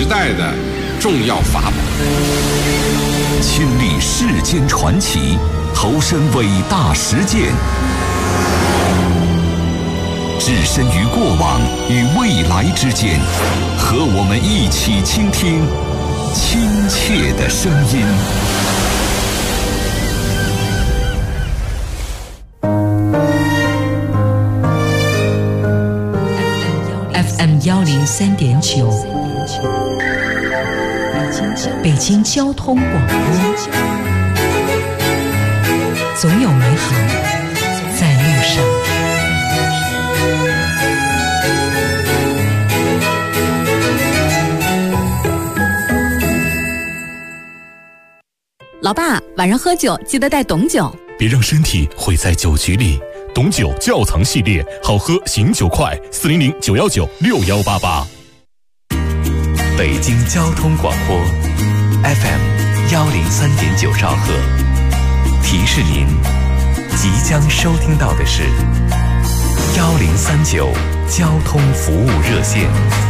时代的重要法宝。 亲历世间传奇，投身伟大实践，置身于过往与未来之间，和我们一起倾听亲切的声音。 FM103.9，北京交通广播，总有美好在路上。 老爸，晚上喝酒记得带董酒， 别让身体毁在酒局里。董酒窖藏系列，好喝醒酒快，400-919-6188。 北京交通广播 FM103.9兆赫，提示您即将收听到的是1039交通服务热线。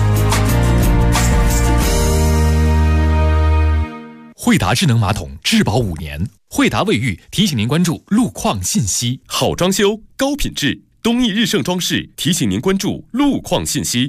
惠达智能马桶质保5年，惠达卫浴提醒您关注路况信息。 好装修，高品质，东义日盛装饰提醒您关注路况信息。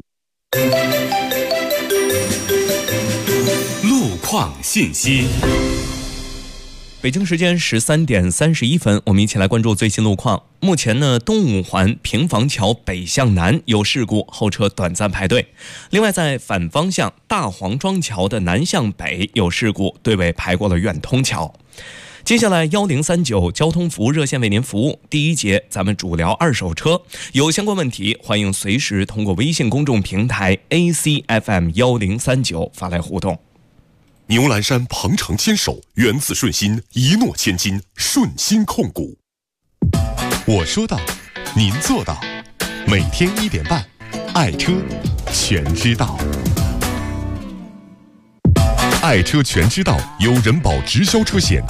路况信息。 北京时间13点31分，我们一起来关注最新路况。目前呢，东五环平房桥北向南有事故，后车短暂排队。另外，在反方向大黄庄桥的南向北有事故，队尾排过了远通桥。接下来1039交通服务热线为您服务。第一节咱们主聊二手车，有相关问题欢迎随时通过微信公众平台 ACFM1039 发来互动。 牛栏山鹏程牵手，源自顺心，一诺千金，顺心控股。我说到，您做到。每天1点半，爱车全知道。爱车全知道由人保直销车险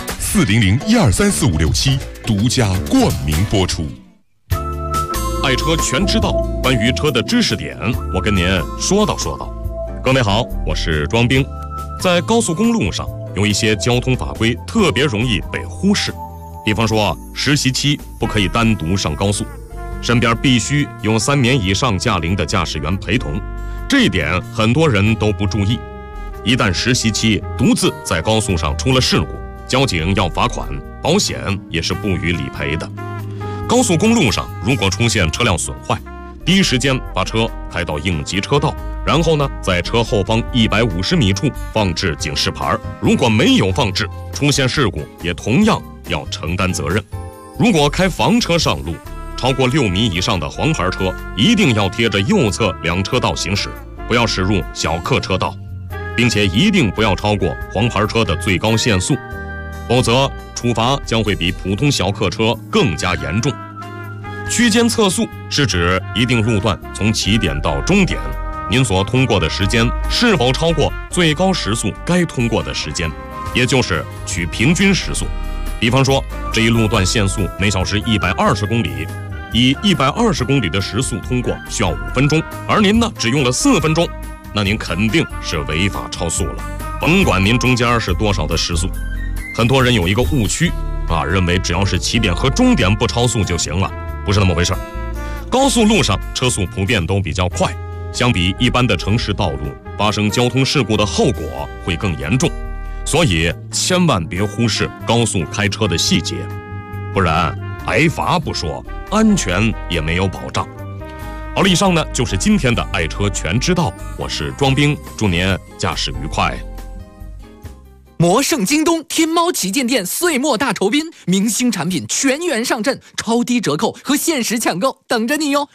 400-1234567独家冠名播出。爱车全知道，关于车的知识点，我跟您说道。各位好，我是庄兵。在高速公路上，有一些交通法规特别容易被忽视，比方说实习期不可以单独上高速，身边必须有3年以上驾龄的驾驶员陪同，这一点很多人都不注意。一旦实习期独自在高速上出了事故，交警要罚款，保险也是不予理赔的。高速公路上如果出现车辆损坏，第一时间把车开到应急车道，然后呢，在车后方150米处放置警示牌。如果没有放置，出现事故也同样要承担责任。如果开房车上路，超过6米以上的黄牌车一定要贴着右侧2车道行驶，不要驶入小客车道，并且一定不要超过黄牌车的最高限速，否则处罚将会比普通小客车更加严重。区间测速是指一定路段从起点到终点，您所通过的时间是否超过最高时速该通过的时间，也就是取平均时速。比方说，这一路段限速每小时120公里，以120公里的时速通过需要5分钟，而您呢只用了4分钟，那您肯定是违法超速了，甭管您中间是多少的时速。很多人有一个误区认为只要是起点和终点不超速就行了，不是那么回事。高速路上车速普遍都比较快，相比一般的城市道路，发生交通事故的后果会更严重，所以千万别忽视高速开车的细节，不然挨罚不说，安全也没有保障。好了，以上呢就是今天的爱车全知道，我是庄兵，祝您驾驶愉快。 魔圣京东天猫旗舰店岁末大酬宾，明星产品全员上阵，超低折扣和限时抢购等着你哟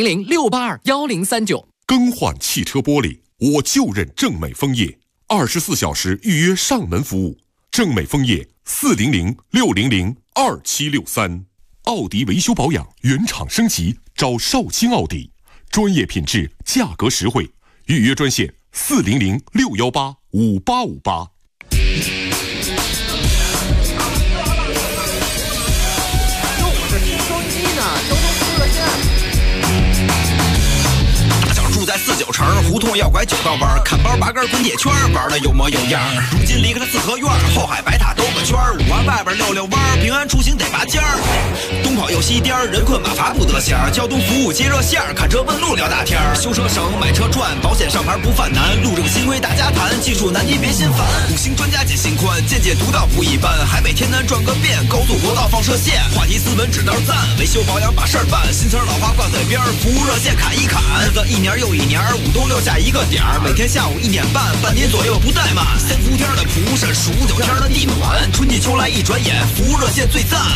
！400-682-1039。 更换汽车玻璃，我就认正美枫叶，24小时预约上门服务。正美枫叶400-600-2763。奥迪维修保养原厂升级，找绍兴奥迪，专业品质，价格实惠。预约专线400-618-5858。 大想住在49 城，胡同要拐9道弯，看包8根滚铁圈，玩的有模有样。如今离开了四合院，后海白塔兜个圈，5环外边溜溜弯，平安出行得拔尖儿。东跑又西颠，人困马乏不得闲，交通服务接热线，看车问路聊大天。修车省，买车赚，保险上牌不犯难，路政新规大家谈，技术难题别心烦。5星专家解心宽，见解独到不一般，海北天南转个遍，高速国道放射线，话题斯文指道赞，维修保养把事儿办，新词老话挂嘴边，服务热线砍一砍，日子1年又1年，5冬6夏一个点儿，每天下午1点半，半年左右不怠慢。3伏天的蒲是数9天的地暖，春季秋来一转眼，服务热线最赞。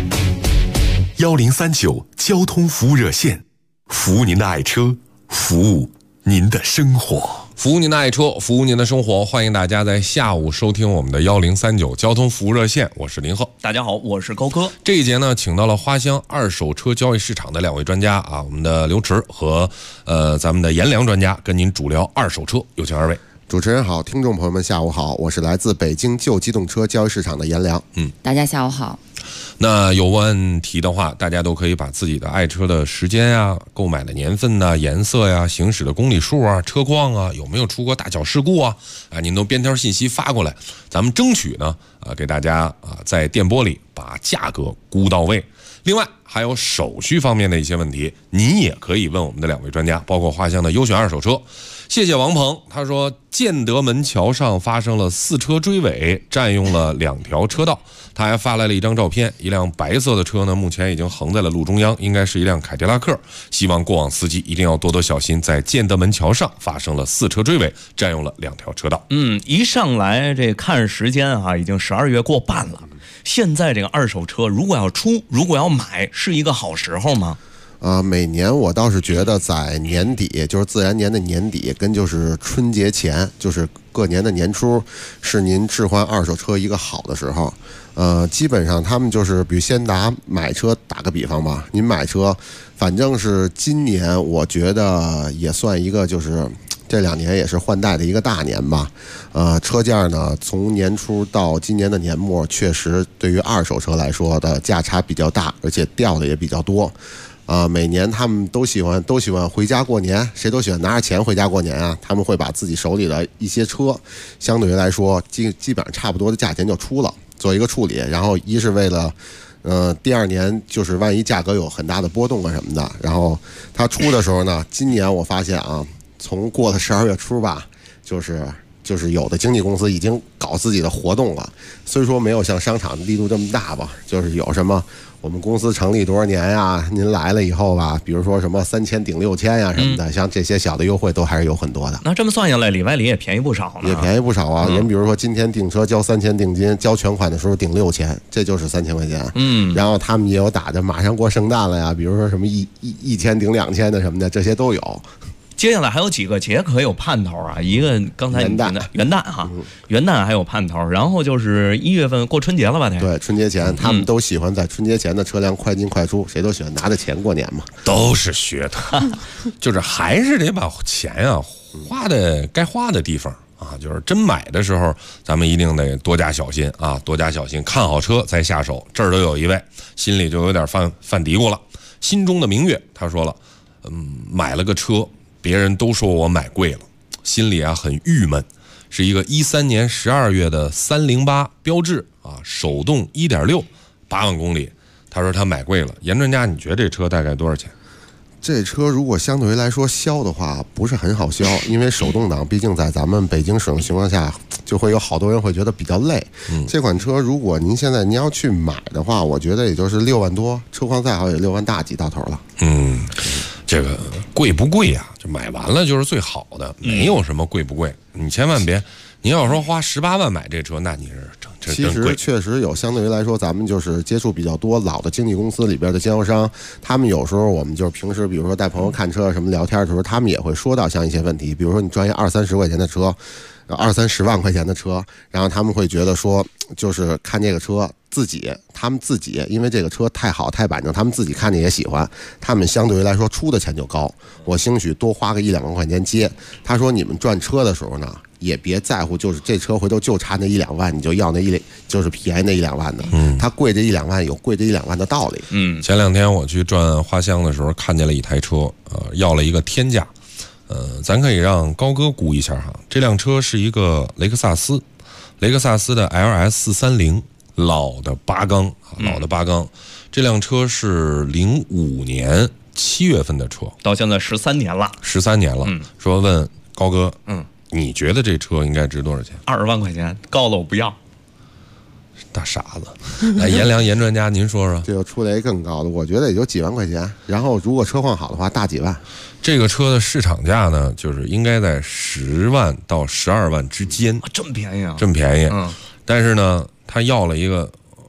1039交通服务热线，服务您的爱车，服务您的生活。 服务您的爱车，服务您的生活，欢迎大家在下午收听我们的1039交通服务热线，我是林鹤。 大家好，我是高哥。 这一节呢，请到了花乡二手车交易市场的2位专家啊，我们的刘驰和咱们的颜良专家跟您主聊二手车，有请2位。 主持人好，听众朋友们下午好，我是来自北京旧机动车交易市场的颜良。 大家下午好。 那有问题的话，大家都可以把自己的爱车的时间啊、购买的年份呐、颜色呀、行驶的公里数啊、车况啊、有没有出过大小事故啊，您都编条信息发过来，咱们争取呢给大家在电波里把价格估到位。另外还有手续方面的一些问题，您也可以问我们的2位专家，包括花乡的优选二手车。谢谢王鹏，他说建德门桥上发生了4车追尾，占用了2条车道。他还发来了一张照片，一辆白色的车呢，目前已经横在了路中央，应该是一辆凯迪拉克。希望过往司机一定要多多小心，在建德门桥上发生了4车追尾，占用了2条车道。 一上来这看时间啊，已经12月过半了。现在这个二手车如果要出，如果要买，是一个好时候吗？ 每年我倒是觉得在年底，就是自然年的年底，跟就是春节前，就是各年的年初，是您置换二手车一个好的时候。基本上他们就是比如先拿买车打个比方吧，您买车，反正是今年我觉得也算一个就是这2年也是换代的一个大年吧。车价呢从年初到今年的年末，确实对于二手车来说的价差比较大，而且掉的也比较多。每年他们都喜欢回家过年，谁都喜欢拿着钱回家过年啊。他们会把自己手里的一些车，相对于来说基本上差不多的价钱就出了，做一个处理。然后一是为了第2年就是万一价格有很大的波动啊什么的。然后他出的时候呢，今年我发现啊，从过了12月初吧，就是有的经纪公司已经搞自己的活动了，虽说没有像商场的力度这么大吧，就是有什么我们公司成立多少年呀，您来了以后吧，比如说什么3000顶6000呀什么的，像这些小的优惠都还是有很多的。 那这么算下来，里外里也便宜不少呢。 也便宜不少啊。人比如说今天订车交3000定金，交全款的时候顶6000，这就是3000块钱。然后他们也有打着马上过圣诞了呀，比如说什么1000顶2000的什么的，这些都有。 接下来还有几个节可有盼头啊？一个刚才你提的元旦哈，元旦还有盼头，然后就是1月份过春节了吧？ 对，春节前他们都喜欢在春节前的车辆快进快出，谁都喜欢拿着钱过年嘛。 都是噱头，就是还是得把钱啊花在该花的地方啊。就是真买的时候，咱们一定得多加小心啊，多加小心，看好车再下手。这儿都有一位心里就有点犯嘀咕了，心中的明月，他说了，买了个车。别人都说我买贵了，心里啊很郁闷。是一个13年12月的308标致啊，手动1.6，8万公里。他说他买贵了。严专家，你觉得这车大概多少钱？ 这车如果相对于来说销的话，不是很好销，因为手动挡毕竟在咱们北京省的情况下，就会有好多人会觉得比较累。这款车如果您现在要去买的话，我觉得也就是6万多，车况再好也6万大几到头了。 这个贵不贵呀？就买完了就是最好的，没有什么贵不贵。你千万别，你要说花18万买这车，那你是其实确实有，相对于来说，咱们就是接触比较多老的经纪公司里边的经销商，他们有时候我们就是平时比如说带朋友看车什么聊天的时候，他们也会说到像一些问题，比如说你赚一20-30块钱的车，20-30万块钱的车，然后他们会觉得说，就是看这个车他们自己因为这个车太好太板正，他们自己看着也喜欢，他们相对于来说出的钱就高，我兴许多花个1-2万块钱接。他说你们赚车的时候呢，也别在乎，就是这车回头就差那1-2万，你就要就是便宜那1-2万的。它贵这1-2万有贵这1-2万的道理。 前2天我去转花乡的时候，看见了一台车，要了一个天价。 咱可以让高哥估一下哈，这辆车是一个雷克萨斯的 LS430，老的八缸，这辆车是05年7月份的车， 到现在13年了。 说问高哥，你觉得这车应该值多少钱 ？20万块钱，高了我不要。 大傻子，来严专家，您说说。 这就出来一更高的，我觉得也就几万块钱。然后如果车况好的话，大几万。 这个车的市场价呢，就是应该在10万到12万之间。 这么便宜啊？ 这么便宜。但是呢，他要了一个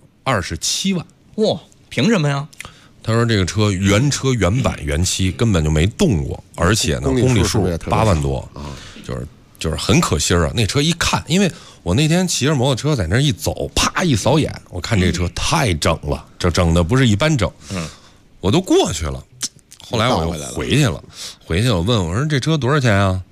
27万。 哇，凭什么呀？ 他说这个车原车原版原漆，根本就没动过，而且呢，公里数8万多啊，就是很可惜啊。那车一看，因为我那天骑着摩托车在那一走，啪一扫眼，我看这车太整了，这整的不是一般整。我都过去了。后来我又回去了，问我说这车多少钱啊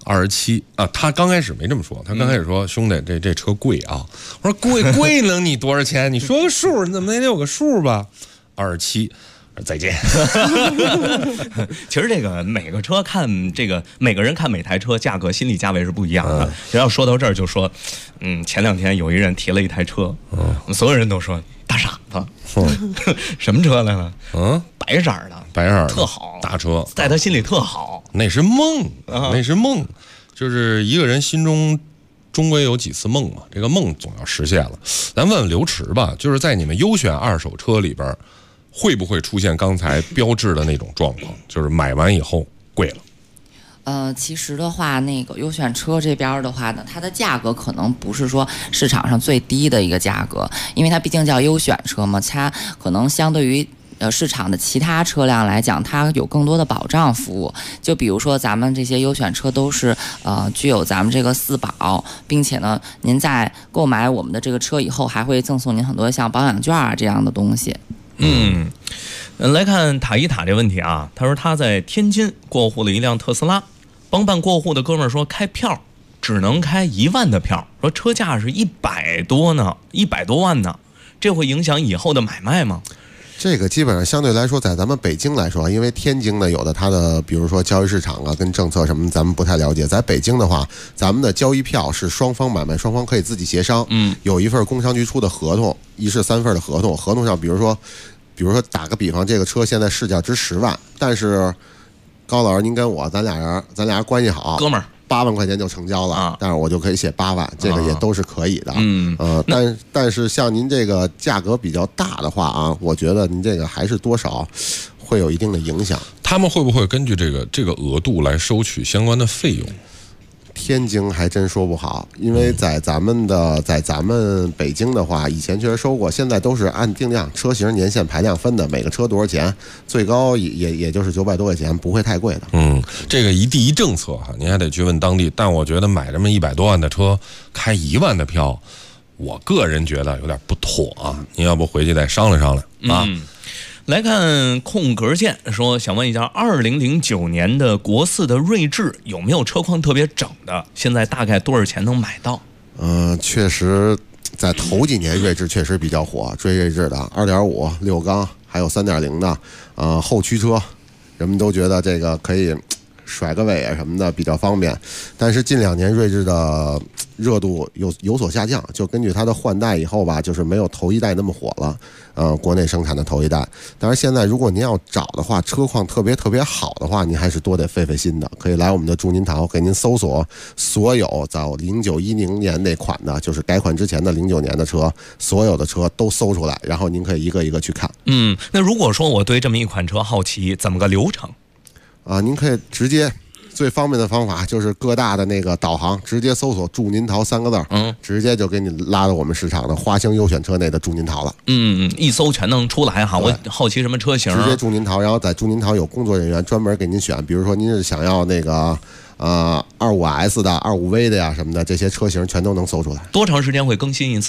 ？27啊。他刚开始没这么说，他刚开始说兄弟这车贵啊。我说贵能你多少钱？你说个数，你怎么也得有个数吧？27。再见。 其实这个每个车看这个，每个人看每台车价格心理价位是不一样的。要说到这儿就说，前2天有一人提了一台车，我们所有人都说大傻子，什么车来了？白色的，特好， 大车， 在他心里特好。 那是梦，就是一个人心中终归有几次梦嘛，这个梦总要实现了。咱问问刘驰吧，就是在你们优选二手车里边，会不会出现刚才标志的那种状况，就是买完以后贵了？ 其实的话，那个优选车这边的话呢，它的价格可能不是说市场上最低的一个价格，因为它毕竟叫优选车嘛，它可能相对于市场的其他车辆来讲，它有更多的保障服务。就比如说咱们这些优选车都是具有咱们这个4保，并且呢，您在购买我们的这个车以后，还会赠送您很多像保养券啊这样的东西。 来看塔伊塔这问题啊，他说他在天津过户了一辆特斯拉，帮办过户的哥们儿说开票只能开1万的票，说车价是100多万呢，这会影响以后的买卖吗？ 这个基本上相对来说，在咱们北京来说，因为天津呢有的它的，比如说交易市场啊，跟政策什么，咱们不太了解。在北京的话，咱们的交易票是双方买卖双方可以自己协商，有一份工商局出的合同，1式3份的合同，合同上比如说打个比方，这个车现在市价值10万，但是高老师您跟我咱俩人关系好， 哥们儿 8万块钱就成交了，但是我就可以写8万，这个也都是可以的。但是像您这个价格比较大的话啊，我觉得您这个还是多少会有一定的影响。 他们会不会根据这个额度来收取相关的费用？ 天津还真说不好，因为在咱们北京的话，以前确实收过，现在都是按定量车型、年限、排量分的，每个车多少钱，最高也就是900多块钱，不会太贵的。 这个第一政策哈，您还得去问当地。但我觉得买这么100多万的车，开1万的票，我个人觉得有点不妥啊。您要不回去再商量商量啊。 来看空格键说，想问一下，2009年的国4的锐志有没有车况特别整的？现在大概多少钱能买到？ 确实，在头几年锐志确实比较火，追锐志的2.5 6缸，还有3.0的，后驱车，人们都觉得这个可以甩个尾啊什么的比较方便。但是近2年锐志的热度有所下降，就根据它的换代以后吧，就是没有头一代那么火了。国内生产的头一代。当然现在如果您要找的话，车况特别好的话，您还是多得费心的。可以来我们的祝您淘，给您搜索所有早0910年那款的，就是改款之前的09年的车，所有的车都搜出来，然后您可以一个一个去看。 那如果说我对这么一款车好奇，怎么个流程？ 您可以直接。最方便的方法就是各大的那个导航，直接搜索祝您淘3个字，直接就给你拉到我们市场的华星优选车内的祝您淘了。 一搜全能出来哈。我好奇什么车型， 直接祝您淘，然后在祝您淘有工作人员专门给您选，比如说您是想要那个25S 的、25V 的呀什么的，这些车型全都能搜出来。 多长时间会更新一次？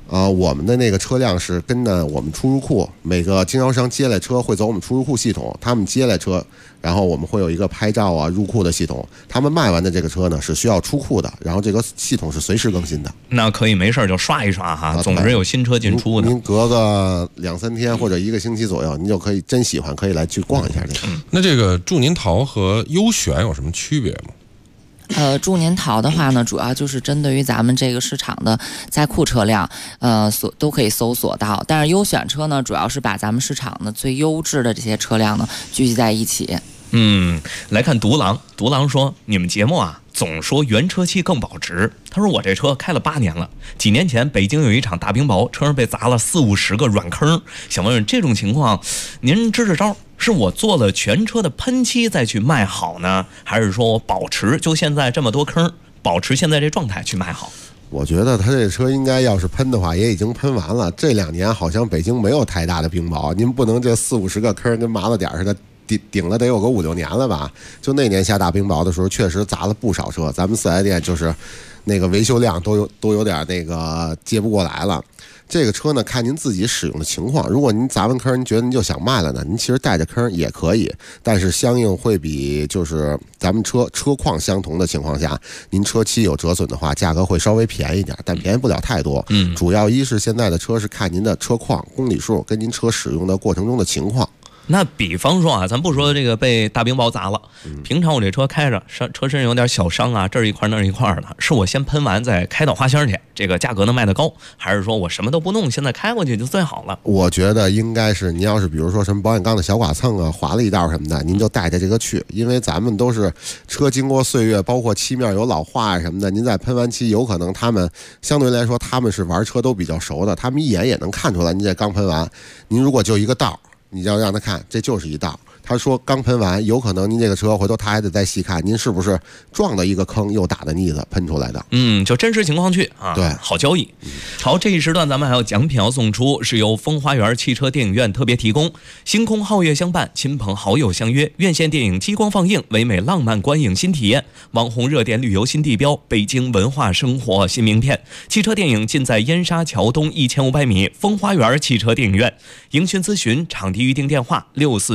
我们的那个车辆是跟着我们出入库，每个经销商接来车会走我们出入库系统，他们接来车，然后我们会有一个拍照啊入库的系统，他们卖完的这个车呢是需要出库的，然后这个系统是随时更新的。 那可以没事就刷一刷哈，总是有新车进出的。 您隔个2-3天或者1个星期左右，您就可以真喜欢可以来去逛一下这个。 那这个祝您淘和优选有什么区别吗？ 祝您淘的话呢，主要就是针对于咱们这个市场的在库车辆，都可以搜索到。但是优选车呢，主要是把咱们市场的最优质的这些车辆呢聚集在一起。 来看独狼说，你们节目啊总说原车漆更保值。他说我这车开了8年了，几年前北京有一场大冰雹，车上被砸了40-50个软坑。想问问这种情况，您支支招？是我做了全车的喷漆再去卖好呢，还是说我保持就现在这么多坑，保持现在这状态去卖好？ 我觉得他这车应该要是喷的话，也已经喷完了。这2年好像北京没有太大的冰雹，您不能这40-50个坑跟麻辣点似的。顶了得有个5-6年了吧？就那年下大冰雹的时候，确实砸了不少车。咱们4S店就是那个维修量都有点那个接不过来了。这个车呢，看您自己使用的情况。如果您砸完坑，您觉得您就想卖了呢，您其实带着坑也可以，但是相应会比就是咱们车况相同的情况下，您车漆有折损的话，价格会稍微便宜一点，但便宜不了太多。主要一是现在的车是看您的车况、公里数跟您车使用的过程中的情况。 那比方说啊，咱不说这个被大冰雹砸了，平常我这车开着车身有点小伤啊，这儿一块那儿一块的，是我先喷完再开到花箱去，这个价格能卖得高，还是说我什么都不弄，现在开过去就最好了？我觉得应该是您要是比如说什么保险杠的小剐蹭啊，划了一道什么的，您就带着这个去，因为咱们都是车经过岁月，包括漆面有老化什么的，您再喷完漆，有可能他们相对来说他们是玩车都比较熟的，他们一眼也能看出来您这刚喷完，您如果就一个道。你要让他看，这就是一道。他说刚喷完，有可能您这个车回头他还得再细看，您是不是撞到一个坑又打的腻子喷出来的？ 就真实情况去啊，对，好交易。好，这一时段咱们还有奖品要送出，是由风花园汽车电影院特别提供。星空皓月相伴，亲朋好友相约，院线电影激光放映，唯美浪漫观影新体验，网红热点旅游新地标，北京文化生活新名片。汽车电影尽在燕莎桥东1500米风花园汽车电影院。营询咨询场地预订电话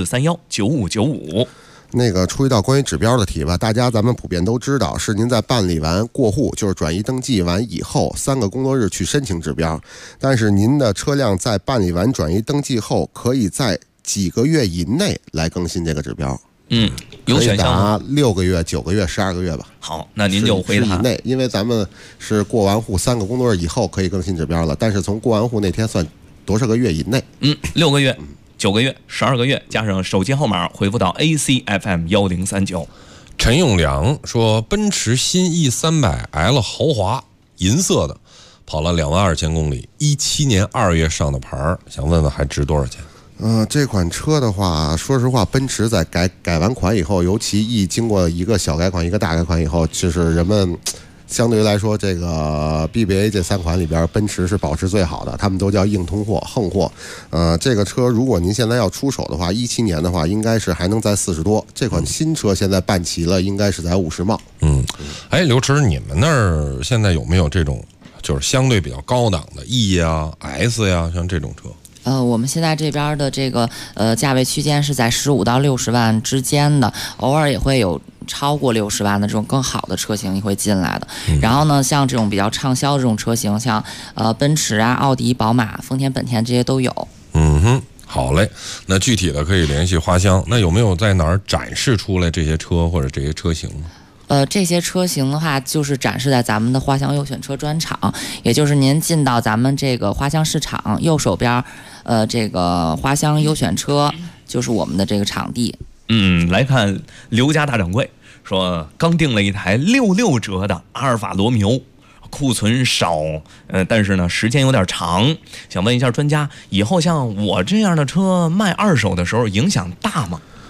64319595。 那个出一道关于指标的题吧，大家咱们普遍都知道，是您在办理完过户，就是转移登记完以后3个工作日去申请指标，但是您的车辆在办理完转移登记后，可以在几个月以内来更新这个指标。 有选项吗 ？6个月、9个月、12个月吧。 好，那您就回答以内，因为咱们是过完户3个工作日以后可以更新指标了，但是从过完户那天算多少个月以内 ？6个月、9个月、12个月，加上手机号码回复到 ACFM1039。 陈永良说，奔驰新 E300L 豪华银色的，跑了22000公里，17年2月上的牌，想问问还值多少钱？ 这款车的话，说实话，奔驰在改完款以后，尤其经过一个小改款一个大改款以后，就是人们相对于来说，这个 BBA 这3款里边，奔驰是保持最好的，他们都叫硬通货、横货。这个车如果您现在要出手的话，17年的话，应该是还能在40多。这款新车现在办齐了，应该是在50冒。 刘驰，你们那儿现在有没有这种就是相对比较高档的 E 呀、S 呀，像这种车？ 我们现在这边的这个价位区间是在15到60万之间的，偶尔也会有超过60万的这种更好的车型也会进来的。然后呢，像这种比较畅销的这种车型，像奔驰啊、奥迪、宝马、丰田、本田这些都有。 好嘞，那具体的可以联系花乡。那有没有在哪儿展示出来这些车或者这些车型呢？ 这些车型的话，就是展示在咱们的花乡优选车专场，也就是您进到咱们这个花乡市场右手边，这个花乡优选车就是我们的这个场地。 来看刘家大掌柜说，刚订了一台66折的阿尔法罗密欧，库存少，但是呢时间有点长，想问一下专家，以后像我这样的车卖二手的时候影响大吗？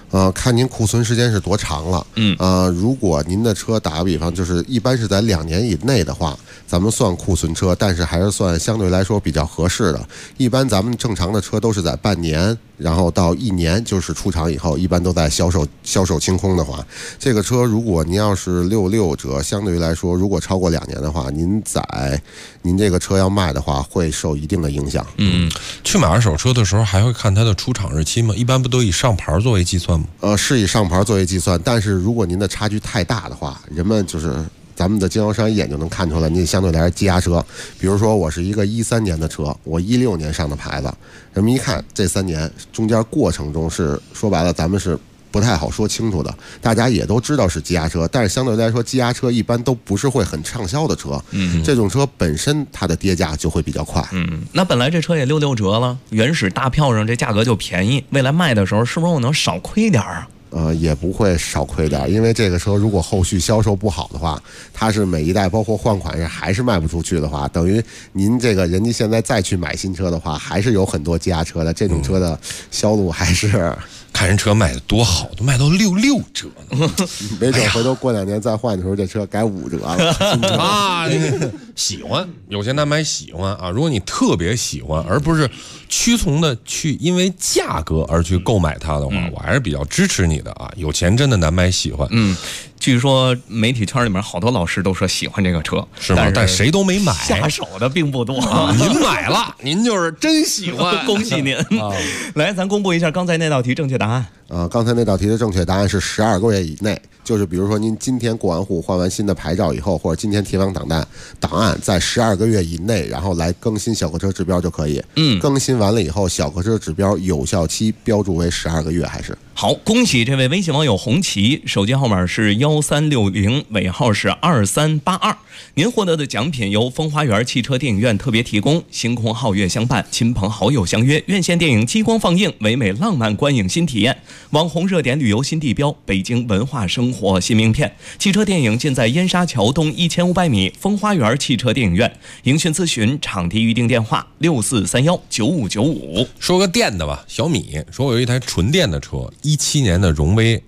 看您库存时间是多长了。如果您的车打个比方，就是一般是在2年以内的话，咱们算库存车，但是还是算相对来说比较合适的。一般咱们正常的车都是在半年，然后到1年，就是出厂以后，一般都在销售清空的话，这个车如果您要是66折，相对于来说，如果超过2年的话，您这个车要卖的话，会受一定的影响。 去买二手车的时候，还会看它的出厂日期吗？一般不都以上牌作为计算吗？ 是以上牌作为计算，但是如果您的差距太大的话，人们就是咱们的经销商一眼就能看出来，你相对来说积压车。比如说我是一个13年的车，我16年上的牌子，人们一看这3年中间过程中是说白了，咱们是不太好说清楚的，大家也都知道是积压车，但是相对来说，积压车一般都不是会很畅销的车。这种车本身它的跌价就会比较快。 那本来这车也66折了，原始大票上这价格就便宜，未来卖的时候是不是我能少亏点啊？ 也不会少亏点，因为这个车如果后续销售不好的话，它是每一代包括换款式还是卖不出去的话，等于您这个人家现在再去买新车的话，还是有很多积压车的，这种车的销路还是。 看人车卖的多好，都卖到66折呢， 没准回头过2年再换的时候，这车改5折了啊！喜欢有钱难买喜欢啊！如果你特别喜欢，而不是屈从的去因为价格而去购买它的话，我还是比较支持你的啊！有钱真的难买喜欢。 据说媒体圈里面好多老师都说喜欢这个车， 是吗？但谁都没买， 下手的并不多。 您买了，您就是真喜欢， 恭喜您！来，咱公布一下刚才那道题正确答案。 刚才那道题的正确答案是12个月以内，就是比如说您今天过完户换完新的牌照以后，或者今天填完档案在12个月以内，然后来更新小客车指标就可以。更新完了以后，小客车指标有效期标注为12个月还是？ 好，恭喜这位微信网友红旗，手机号码是1360，尾号是2382。您获得的奖品由风花园汽车电影院特别提供，星空皓月相伴，亲朋好友相约，院线电影激光放映，唯美浪漫观影新体验，网红热点旅游新地标，北京文化生活新名片。汽车电影尽在燕莎桥东1500米风花园汽车电影院。营讯咨询场地预订电话6431959595。 说个电的吧，小米说我有一台纯电的车，17年的荣威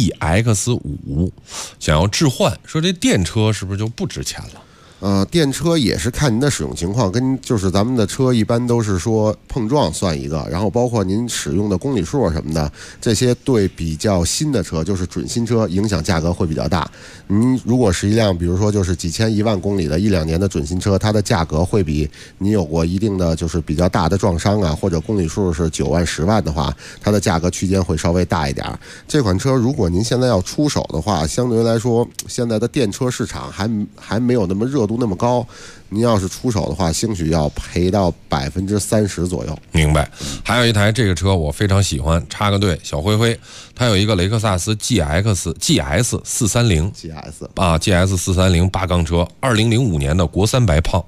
EX5， 想要置换，说这电车是不是就不值钱了？ 电车也是看您的使用情况，跟就是咱们的车一般都是说碰撞算一个，然后包括您使用的公里数什么的，这些对比较新的车，就是准新车影响价格会比较大。您如果是一辆比如说就是几千1万公里的1-2年的准新车，它的价格会比您有过一定的就是比较大的撞伤啊，或者公里数是9万10万的话，它的价格区间会稍微大一点。这款车如果您现在要出手的话，相对来说现在的电车市场还没有那么热度那么高，您要是出手的话，兴许要赔到30%左右。 明白。还有一台这个车我非常喜欢，插个队，小灰灰，它有一个雷克萨斯 GS 430 GS 430 8缸车，2005年的国三排放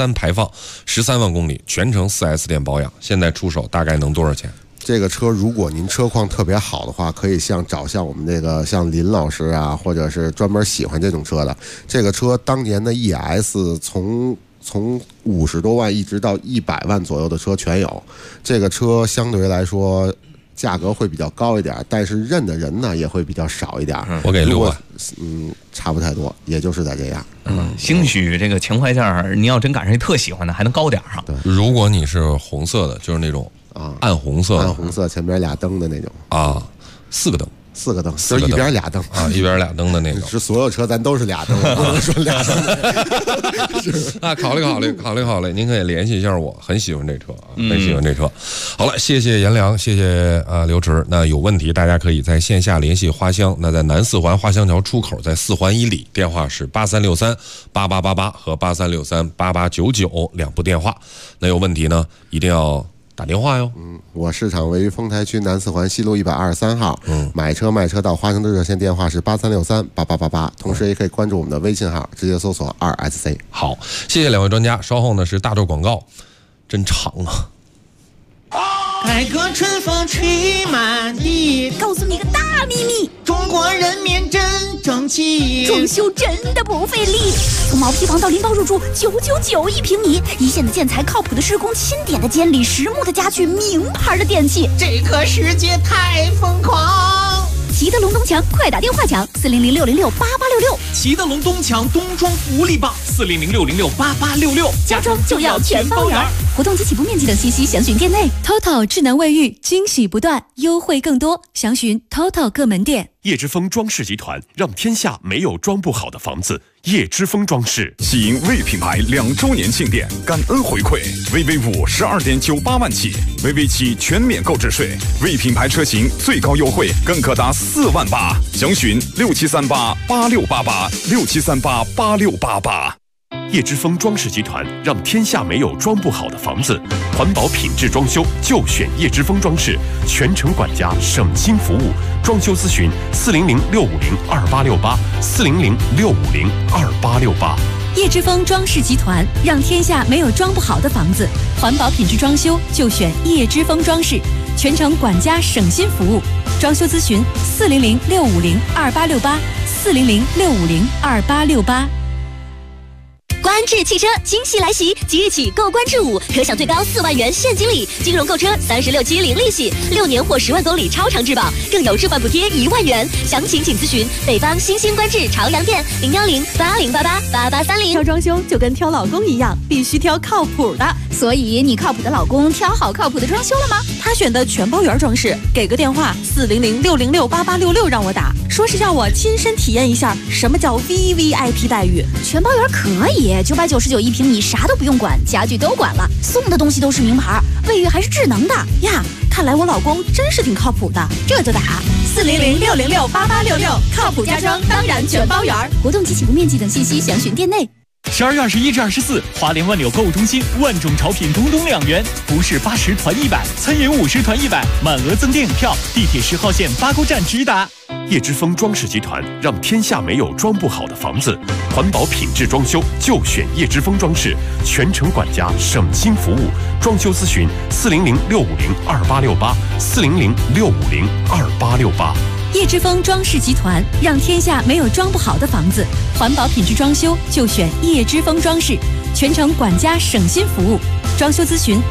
，13万公里，全程4S 店保养，现在出手大概能多少钱？ 这个车如果您车况特别好的话，可以找像我们这个像林老师啊，或者是专门喜欢这种车的。这个车当年的 ES 从50多万一直到100万左右的车全有。这个车相对来说价格会比较高一点，但是认的人呢也会比较少一点。 我给6万， 差不太多，也就是在这样。 兴许这个情怀价，您要真赶上一特喜欢的，还能高点哈。 对，如果你是红色的，就是那种暗红色前边俩灯的那种啊，4个灯， 就是一边俩灯啊，一边俩灯的那种。 是所有车咱都是俩灯，不能说俩灯。 啊，考虑，您可以联系一下我，很喜欢这车啊，很喜欢这车。好了，谢谢颜良，谢谢刘驰。那有问题大家可以在线下联系花乡，那在南4环花乡桥出口，在4环以里，电话是83638888和83638899两部电话。那有问题呢，一定要打电话哟。 我市场位于丰台区南4环西路123号。买车卖车到花城的热线电话是83638888，同时也可以关注我们的微信号，直接搜索2SC。 好，谢谢两位专家。稍后呢是大豆广告，真长啊。 改革春风吹满地， 告诉你个大秘密， 中国人民真争气， 装修真的不费力，从毛坯房到拎包入住999一平米，一线的建材，靠谱的施工，钦点的监理，实木的家具，名牌的电器， 这个世界太疯狂。 齐德龙东强，快打电话抢400-606-8866。 齐德龙东强冬装福利棒，400-606-8866， 家装就要全包圆。活动及起步面积等信息详询店内。 TOTO 智能卫浴，惊喜不断，优惠更多，详询 TOTO 各门店。 叶之峰装饰集团，让天下没有装不好的房子。叶之峰装饰喜迎魏品牌2周年庆典，感恩回馈。VV5 12.98万起，VV7全免购置税，魏品牌车型最高优惠更可达4万8。详询67388688，67388688。 叶之峰装饰集团，让天下没有装不好的房子。环保品质装修就选叶之峰装饰，全程管家，省心服务。装修咨询400-650-2868，400-650-2868。 叶之峰装饰集团，让天下没有装不好的房子。环保品质装修就选叶之峰装饰，全程管家，省心服务。装修咨询400-650-2868，400-650-2868。 观致汽车惊喜来袭，即日起购观致5可享最高4万元现金礼，金融购车36期零利息，6年或10万公里超长质保，更有置换补贴1万元。详情请咨询北方新兴观致朝阳店010-8088-8830。 挑装修就跟挑老公一样，必须挑靠谱的。 所以你靠谱的老公挑好靠谱的装修了吗？ 他选的全包圆装饰，给个电话400-606-8866让我打，说是要我亲身体验一下什么叫 VVIP 待遇。 全包圆可以，999一平米，啥都不用管，家具都管了，送的东西都是名牌，卫浴还是智能的呀。看来我老公真是挺靠谱的，这就打400-606-8866，靠谱家装当然全包圆。 活动及起步面积等信息详询店内。 12月21至24，华联万柳购物中心万种潮品东东2元，服饰80团100，餐饮50团100，满额赠电影票。地铁10号线八沟站直达。 叶之峰装饰集团，让天下没有装不好的房子。环保品质装修就选叶之峰装饰，全程管家，省心服务。装修咨询400-650-2868，400-650-2868。 叶之峰装饰集团，让天下没有装不好的房子。环保品质装修就选叶之峰装饰，全程管家，省心服务。装修咨询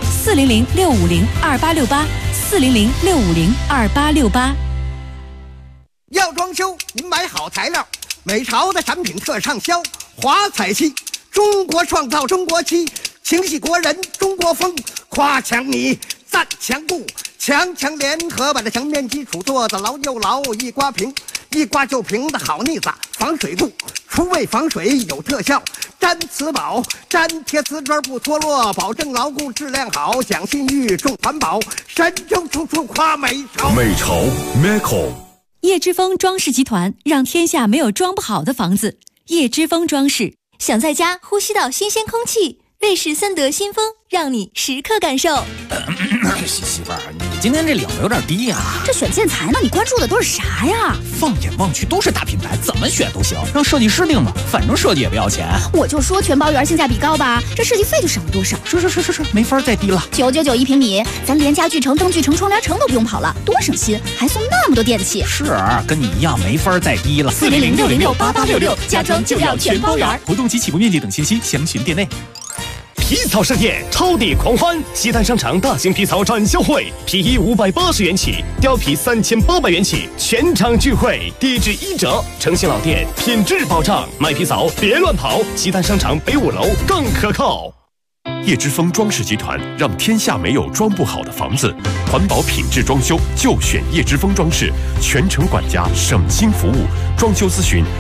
400-650-2868，400-650-2868。 要装修，您买好材料，美潮的产品特畅销。华彩漆，中国创造中国漆，情系国人中国风。夸墙泥，赞墙布，强联合把这墙面基础做得牢又牢，一刮平，一刮就平的好腻子，防水度，除味防水有特效。粘瓷宝，粘贴瓷砖不脱落，保证牢固质量好，讲信誉重环保，神州处处夸美潮。 美潮 Meco。 叶之峰装饰集团，让天下没有装不好的房子。叶之峰装饰， 想在家呼吸到新鲜空气，瑞士森德新风让你时刻感受。 媳妇儿，你今天这领子有点低呀。 这选建材呢，你关注的都是啥呀？ 放眼望去都是大品牌，怎么选都行，让设计师定吧，反正设计也不要钱。 我就说全包圆性价比高吧，这设计费就省了多少？ 是，没法再低了。 999一平米，咱连家具城、灯具城、窗帘城都不用跑了，多省心，还送那么多电器。 是，跟你一样没法再低了。 400-606-8866，家装就要全包圆。 活动及起步面积等信息详询店内。 皮草盛宴，超抵狂欢！西单商场大型皮草展销会，皮衣580元起，貂皮3800元起，全场聚会，低至1折。诚信老店，品质保障，买皮草别乱跑。西单商场北5楼更可靠。 叶之峰装饰集团，让天下没有装不好的房子。环保品质装修就选叶之峰装饰，全程管家，省心服务。装修咨询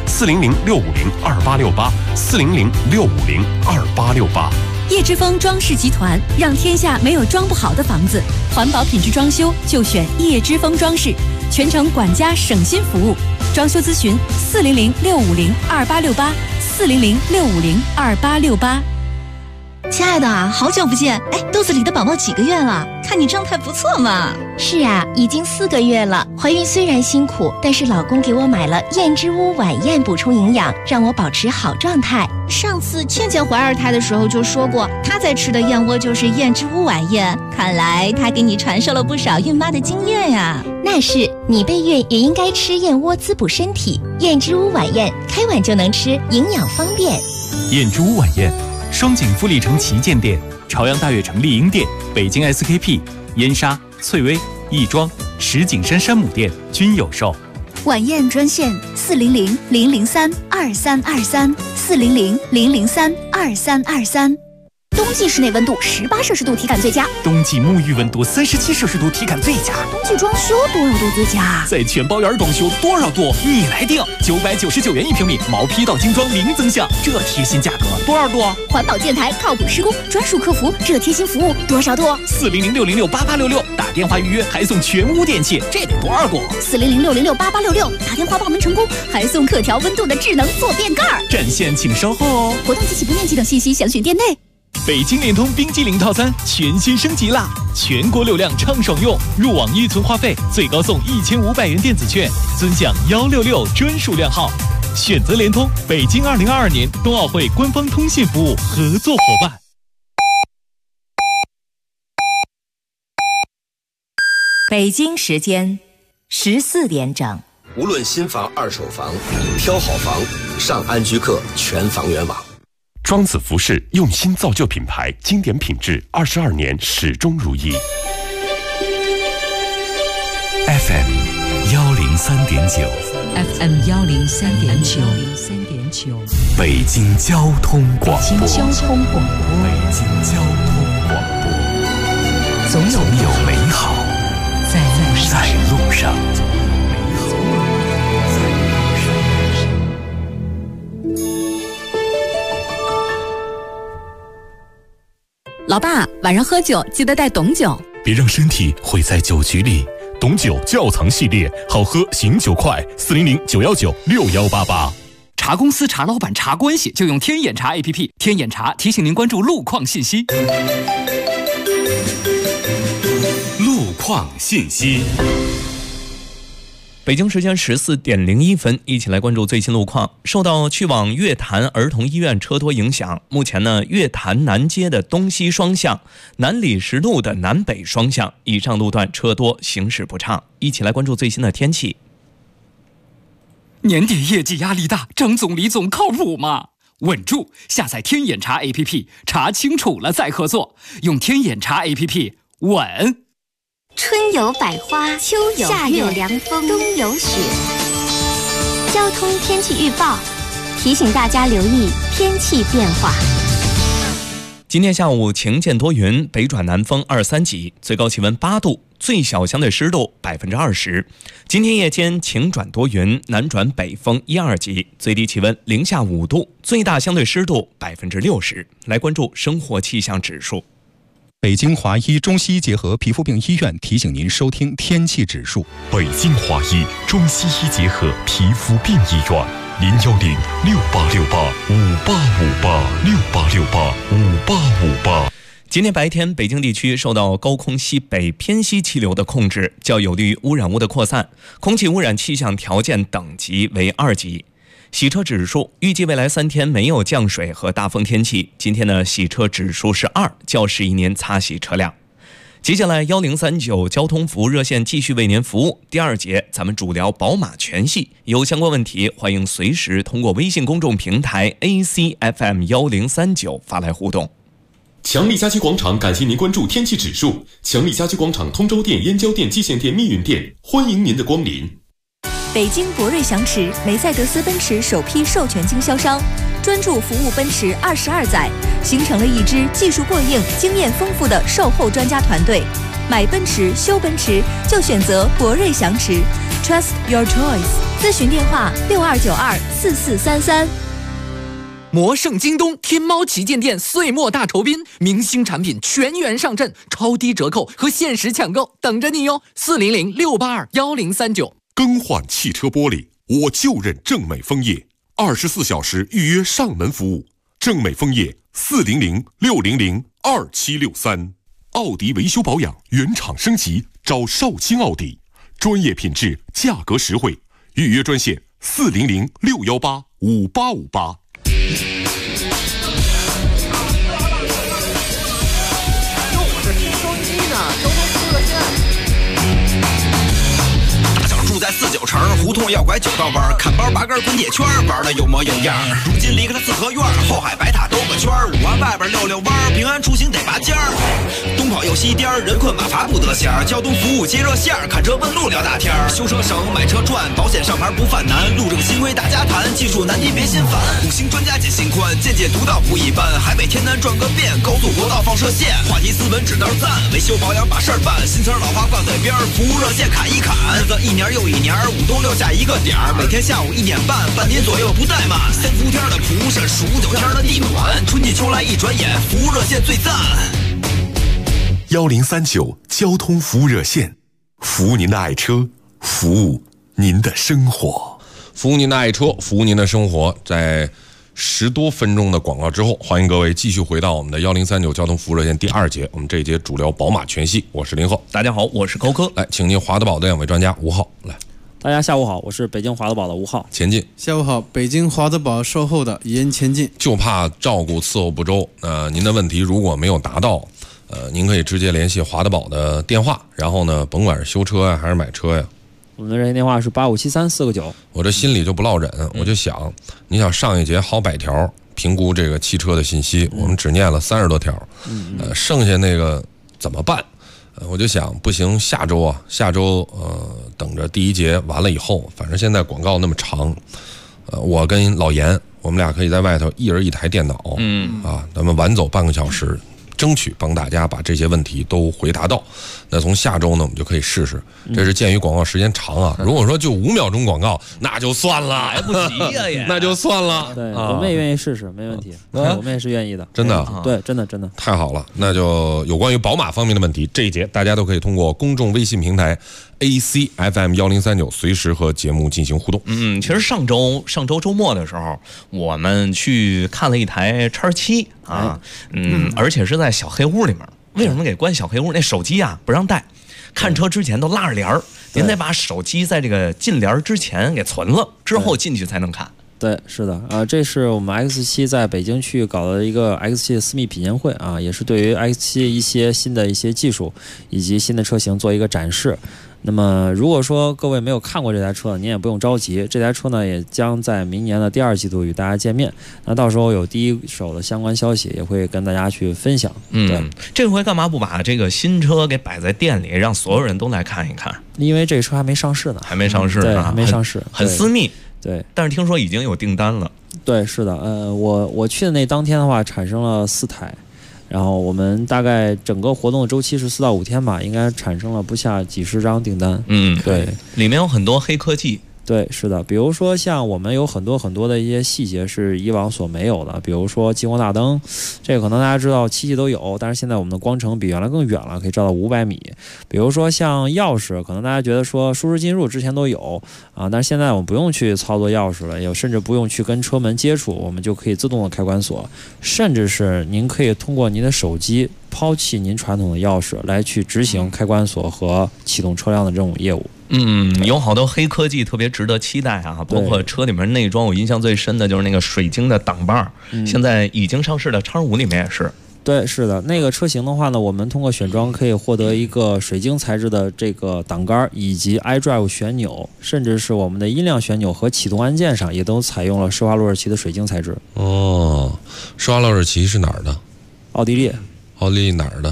400-650-2868，400-650-2868。 叶之峰装饰集团，让天下没有装不好的房子。环保品质装修就选叶之峰装饰，全程管家，省心服务。装修咨询400-650-2868，400-650-2868。 亲爱的，好久不见！哎，肚子里的宝宝几个月了？看你状态不错嘛。 是啊，已经4个月了。怀孕虽然辛苦，但是老公给我买了燕之屋晚宴补充营养，让我保持好状态。 上次倩倩怀2胎的时候就说过，她在吃的燕窝就是燕之屋晚宴。看来她给你传授了不少孕妈的经验呀。 那是，你备孕也应该吃燕窝滋补身体。燕之屋晚宴，开碗就能吃，营养方便。 燕之屋晚宴。双井富力城旗舰店、朝阳大悦城丽婴店、北京 SKP、燕莎、翠微、亦庄、石景山山姆店均有售。 晚宴专线400-003-2323，400-003-2323。冬季室内温度18摄氏度体感最佳， 冬季沐浴温度37摄氏度体感最佳， 冬季装修多少度最佳？ 在全包园装修多少度？你来定，999元1平米，毛坯到精装零增项，这贴心价格多少度？ 环保建材靠谱施工，专属客服，这贴心服务多少度 ？400-606-8866，打电话预约还送全屋电器，这得多少度 ？400-606-8866，打电话报名成功还送可调温度的智能坐便盖。 占线请稍后哦。 活动及起步面积等信息详询店内。 北京联通冰激凌套餐全新升级啦！全国流量畅爽用，入网预存话费最高送1500元电子券，尊享166专属靓号。选择联通，北京2022年冬奥会官方通信服务合作伙伴。 北京时间14点整。 无论新房、二手房，挑好房上安居客全房源网。 庄子服饰用心造就品牌，经典品质22年始终如一。 FM 103.9 FM 103.9 北京交通广播。 北京交通广播。 总有美好在路上。 老爸，晚上喝酒记得带董酒， 别让身体毁在酒局里。董酒窖藏系列，好喝醒酒快，400-919-6188。 查公司、查老板、查关系，就用天眼查 APP。天眼查提醒您关注路况信息。 路况信息。 北京时间14点01分，一起来关注最新路况。受到去往月坛儿童医院车多影响，目前呢，月坛南街的东西双向、南礼士路的南北双向以上路段车多，行驶不畅。一起来关注最新的天气。 年底业绩压力大，张总、李总靠谱吗？稳住！下载天眼查 APP， 查清楚了再合作。用天眼查 APP， 稳。 春有百花，秋有夏有凉风，冬有雪。交通天气预报提醒大家留意天气变化。 今天下午晴间多云，北转南风2-3级，最高气温8度，最小相对湿度20%。今天夜间晴转多云，南转北风1-2级，最低气温零下5度，最大相对湿度60%。来关注生活气象指数。 北京华医中西医结合皮肤病医院提醒您收听天气指数。 北京华医中西医结合皮肤病医院，010-6868-5858，6868-5858。 今天白天，北京地区受到高空西北偏西气流的控制，较有利于污染物的扩散，空气污染气象条件等级为2级。洗车指数预计未来3天没有降水和大风天气。今天的洗车指数是2，较11年擦洗车辆。接下来1039交通服务热线继续为您服务。第2节咱们主聊宝马全系，有相关问题欢迎随时通过微信公众平台 ACFM 1039发来互动。 强力家居广场感谢您关注天气指数。强力家居广场通州店、燕郊店、蓟县店、密云店，欢迎您的光临。 北京博瑞祥驰，梅赛德斯奔驰首批授权经销商，专注服务奔驰22载，形成了一支技术过硬、经验丰富的售后专家团队。买奔驰、修奔驰就选择博瑞祥驰 ，Trust your choice。咨询电话62924433。 魔圣京东天猫旗舰店岁末大酬宾，明星产品全员上阵，超低折扣和限时抢购等着你哟！400-682-1039。 更换汽车玻璃，我就认正美枫叶，24小时预约上门服务。正美枫叶400-600-2763。奥迪维修保养原厂升级，找绍兴奥迪，专业品质，价格实惠。预约专线400-618-5858。 在49城胡同要拐9道弯，看包拔根滚铁圈，玩的有模有样。如今离开了四合院，后海白塔兜个圈，5环外边溜溜弯，平安出行得拔尖儿。东跑跑有西颠，人困马乏不得闲。交通服务接热线，看车问路聊大天。修车省，买车赚，保险上牌不犯难。路政新规大家谈，技术难题别心烦。5星专家解心宽，见解独到不一般。海北天南转个遍，高速国道放射线。话题斯文指道赞，维修保养把事儿办。新词老话挂嘴边，服务热线砍一砍。日子一年又一年，5冬6夏一个点儿。每天下午1点半，半点左右不怠慢。3伏天的蒲扇，数9天的地暖，春季秋来一转眼，服务热线最赞。 1039交通服务热线，服务您的爱车，服务您的生活， 服务您的爱车，服务您的生活。在10多分钟的广告之后，欢迎各位继续回到我们的1039交通服务热线第2节。我们这一节主聊宝马全系，我是林鹤。 大家好，我是高科。 来，请您华德宝的2位专家吴昊来。 大家下午好，我是北京华德宝的吴昊。 前进。 下午好，北京华德宝售后的严前进。 就怕照顾伺候不周，您的问题如果没有达到，您可以直接联系华德宝的电话，然后呢，甭管是修车呀还是买车呀， 我们的热线电话是8573-4个9。 我这心里就不落忍，我就想，你想上一节好100条评估这个汽车的信息，我们只念了30多条，剩下那个怎么办？我就想不行，下周等着第1节完了以后，反正现在广告那么长，我跟老严，我们俩可以在外头一人一台电脑，咱们晚走半个小时。争取帮大家把这些问题都回答到。那从下周呢，我们就可以试试。这是鉴于广告时间长啊，如果说就5秒钟广告，那就算了， 来不及呀也， 那就算了。 对，我们也愿意试试，没问题。我们也是愿意的， 真的。 对，真的太好了。那就有关于宝马方面的问题，这一节大家都可以通过公众微信平台 ACFM1039随时和节目进行互动。 其实上周周末的时候，我们去看了一台X7啊，而且是在小黑屋里面。为什么给关小黑屋？那手机啊不让带，看车之前都拉着帘儿，您得把手机在这个进帘之前给存了，之后进去才能看。 对，是的，这是我们 X7 在北京区搞的一个 X7 的私密品鉴会啊，也是对于 X7 一些新的技术以及新的车型做一个展示。那么如果说各位没有看过这台车，您也不用着急，这台车呢也将在明年的第2季度与大家见面。那到时候有第一手的相关消息，也会跟大家去分享。对， 这回干嘛不把这个新车给摆在店里，让所有人都来看一看？ 因为这个车还没上市呢， 还没上市， 对，还没上市， 很私密。 对， 但是听说已经有订单了。 对，是的，我去的那当天的话，产生了4台。然后我们大概整个活动的周期是4到5天吧，应该产生了不下几十张订单。对， 里面有很多黑科技。 对，是的，比如说像我们有很多的一些细节是以往所没有的，比如说激光大灯，这个可能大家知道7系都有，但是现在我们的光程比原来更远了，可以照到500米。比如说像钥匙，可能大家觉得说舒适进入之前都有啊，但是现在我们不用去操作钥匙了，甚至不用去跟车门接触，我们就可以自动的开关锁，甚至是您可以通过您的手机抛弃您传统的钥匙来去执行开关锁和启动车辆的这种业务。 有好多黑科技特别值得期待啊，包括车里面内装，我印象最深的就是那个水晶的挡把，现在已经上市的X5里面也是。 对，是的，那个车型的话呢，我们通过选装可以获得一个水晶材质的这个挡杆，以及 iDrive 旋钮，甚至是我们的音量旋钮和启动按键上也都采用了施华洛世奇的水晶材质。 施华洛世奇是哪儿的？ 奥地利。 奥地利哪儿的？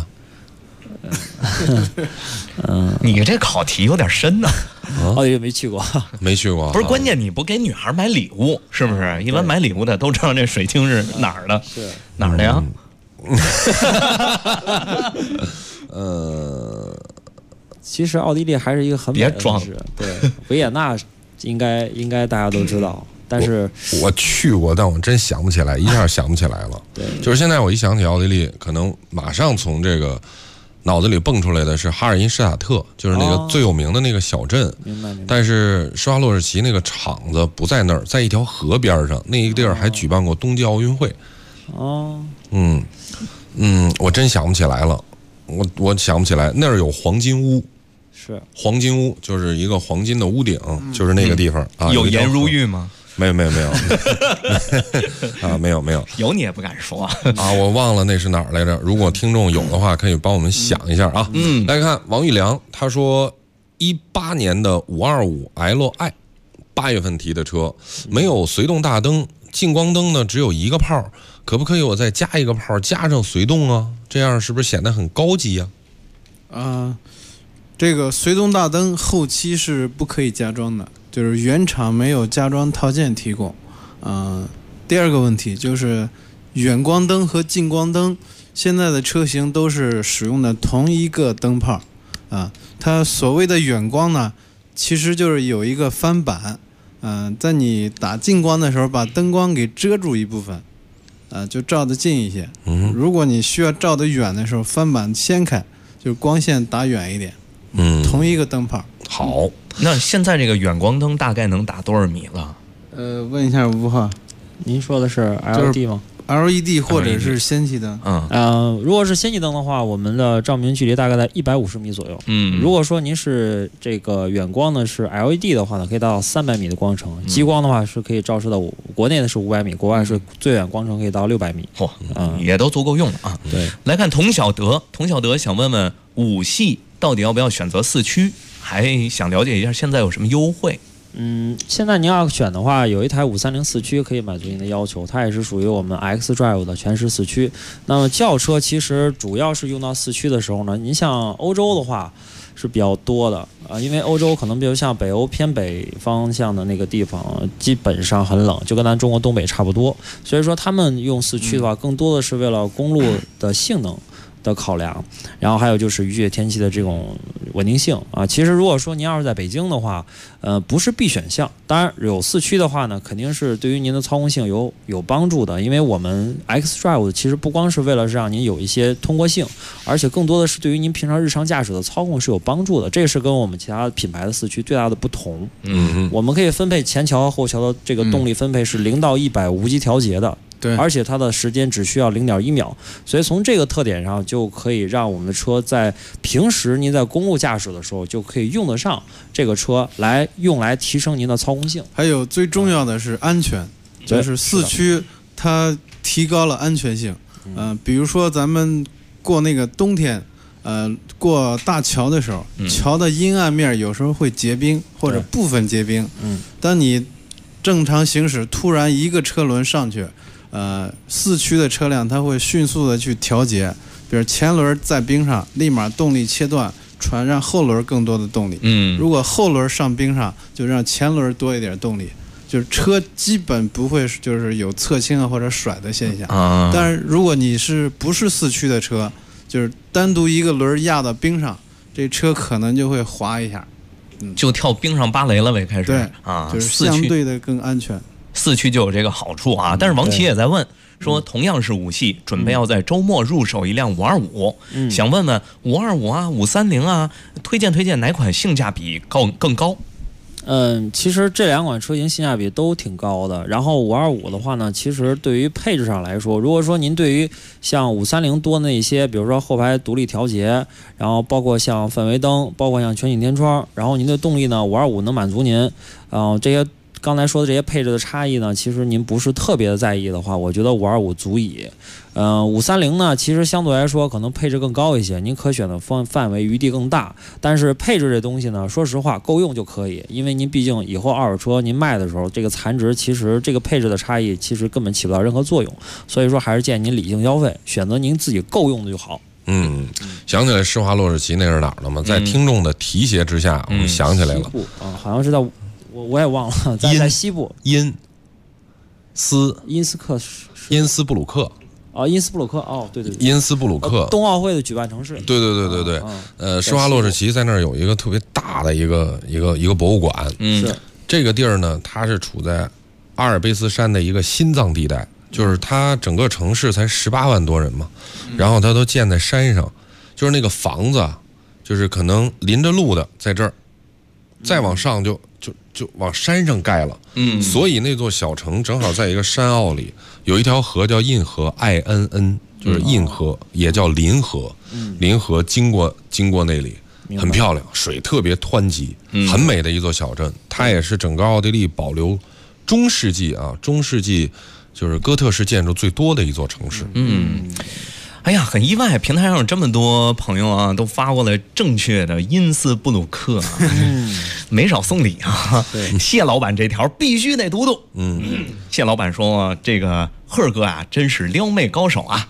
你这考题有点深呢。 奥地利没去过， 没去过。 不是，关键你不给女孩买礼物，是不是？一般买礼物的都知道这水晶是哪儿的， 是哪儿的呀？ 其实奥地利还是一个很美的城市。对，维也纳应该大家都知道。但是我去过，但我真想不起来，一下想不起来了。 对， 就是现在我一想起奥地利，可能马上从这个脑子里蹦出来的是哈尔因施塔特，就是那个最有名的那个小镇。 明白。 但是施华洛世奇那个厂子不在那儿，在一条河边上，那一个地儿还举办过冬季奥运会。我真想不起来了，我想不起来，那儿有黄金屋。 是黄金屋，就是一个黄金的屋顶，就是那个地方啊。 有颜如玉吗？ 没有啊，没有， 有你也不敢说啊！我忘了那是哪儿来着。如果听众有的话，可以帮我们想一下啊。来看王玉良，他说18年的525 Li 8月份提的车，没有随动大灯，近光灯呢只有1个泡，可不可以我再加1个泡，加上随动啊？这样是不是显得很高级呀？ 这个随动大灯后期是不可以加装的，就是原厂没有加装套件提供。第二个问题就是远光灯和近光灯，现在的车型都是使用的同一个灯泡它所谓的远光呢，其实就是有一个翻板，在你打近光的时候把灯光给遮住一部分，就照得近一些。如果你需要照得远的时候，翻板掀开，就是光线打远一点。同一个灯泡。 好，那现在这个远光灯大概能打多少米了？ 问一下吴浩， 您说的是 LED 吗 ？LED 或者是氙气灯。 如果是氙气灯的话，我们的照明距离大概在150米左右。如果说您是这个远光呢是 LED 的话呢，可以达到300米的光程。激光的话是可以照射到国内的是500米，国外是最远光程可以到600米。 也都足够用了啊。 对， 来看童小德想问问5系到底要不要选择4驱，还想了解一下现在有什么优惠。 现在您要选的话，有一台530四驱可以满足您的要求，它也是属于我们 xDrive 的全时四驱。那么轿车其实主要是用到四驱的时候呢，您像欧洲的话是比较多的因为欧洲可能比如像北欧偏北方向的那个地方基本上很冷，就跟咱中国东北差不多，所以说他们用四驱的话更多的是为了公路的性能的考量，然后还有就是雨雪天气的这种稳定性其实如果说您要是在北京的话，不是必选项。当然有四驱的话呢，肯定是对于您的操控性有帮助的，因为我们 xDrive 其实不光是为了让您有一些通过性，而且更多的是对于您平常日常驾驶的操控是有帮助的。这是跟我们其他品牌的四驱最大的不同。我们可以分配前桥和后桥的这个动力分配是0到100无级调节的。 对， 而且它的时间只需要0.1秒，所以从这个特点上就可以让我们的车在平时您在公路驾驶的时候就可以用得上这个车来用来提升您的操控性。 还有最重要的是安全，就是四驱它提高了安全性。比如说咱们过那个冬天，过大桥的时候，桥的阴暗面有时候会结冰或者部分结冰。当你正常行驶，突然一个车轮上去。四驱的车辆它会迅速的去调节，比如前轮在冰上，立马动力切断，传让后轮更多的动力。如果后轮上冰上，就让前轮多一点动力，就是车基本不会就是有侧倾或者甩的现象。但是如果你不是四驱的车，就是单独一个轮压到冰上，这车可能就会滑一下， 就跳冰上芭蕾了呗，开始。 对就是相对的更安全。 四驱就有这个好处啊，但是王琦也在问说，同样是5系，准备要在周末入手一辆525，想问问525啊、530啊，推荐哪款性价比更高？ 其实这两款车型性价比都挺高的。然后525的话呢，其实对于配置上来说，如果说您对于像530多那些，比如说后排独立调节，然后包括像氛围灯，包括像全景天窗，然后您的动力呢，525能满足您，这些。刚才说的这些配置的差异呢，其实您不是特别的在意的话，我觉得525足矣。530呢，其实相对来说可能配置更高一些，您可选的范围余地更大。但是配置这东西呢，说实话够用就可以，因为您毕竟以后二手车您卖的时候，这个残值其实这个配置的差异其实根本起不到任何作用。所以说还是建议您理性消费，选择您自己够用的就好。 想起来施华洛世奇那是哪儿了吗？在听众的提携之下，我们想起来了。 好像是在。我也忘了，在西部因斯布鲁克因斯布鲁克对， 因斯布鲁克冬奥会的举办城市。 对，施华洛世奇在那儿有一个特别大的一个博物馆。 是这个地儿呢，它是处在阿尔卑斯山的一个心脏地带，就是它整个城市才18万多人嘛，然后它都建在山上，就是那个房子就是可能临着路的在这儿，再往上就往山上盖了。所以那座小城正好在一个山坳里，有一条河叫印河 INN， 就是印河，也叫临河。临河经过那里，很漂亮，水特别湍急，很美的一座小镇。它也是整个奥地利保留中世纪就是哥特式建筑最多的一座城市。 哎呀，很意外，平台上有这么多朋友啊，都发过来正确的因斯布鲁克，没少送礼啊。谢老板这条必须得读。谢老板说，这个赫哥啊，真是撩妹高手啊。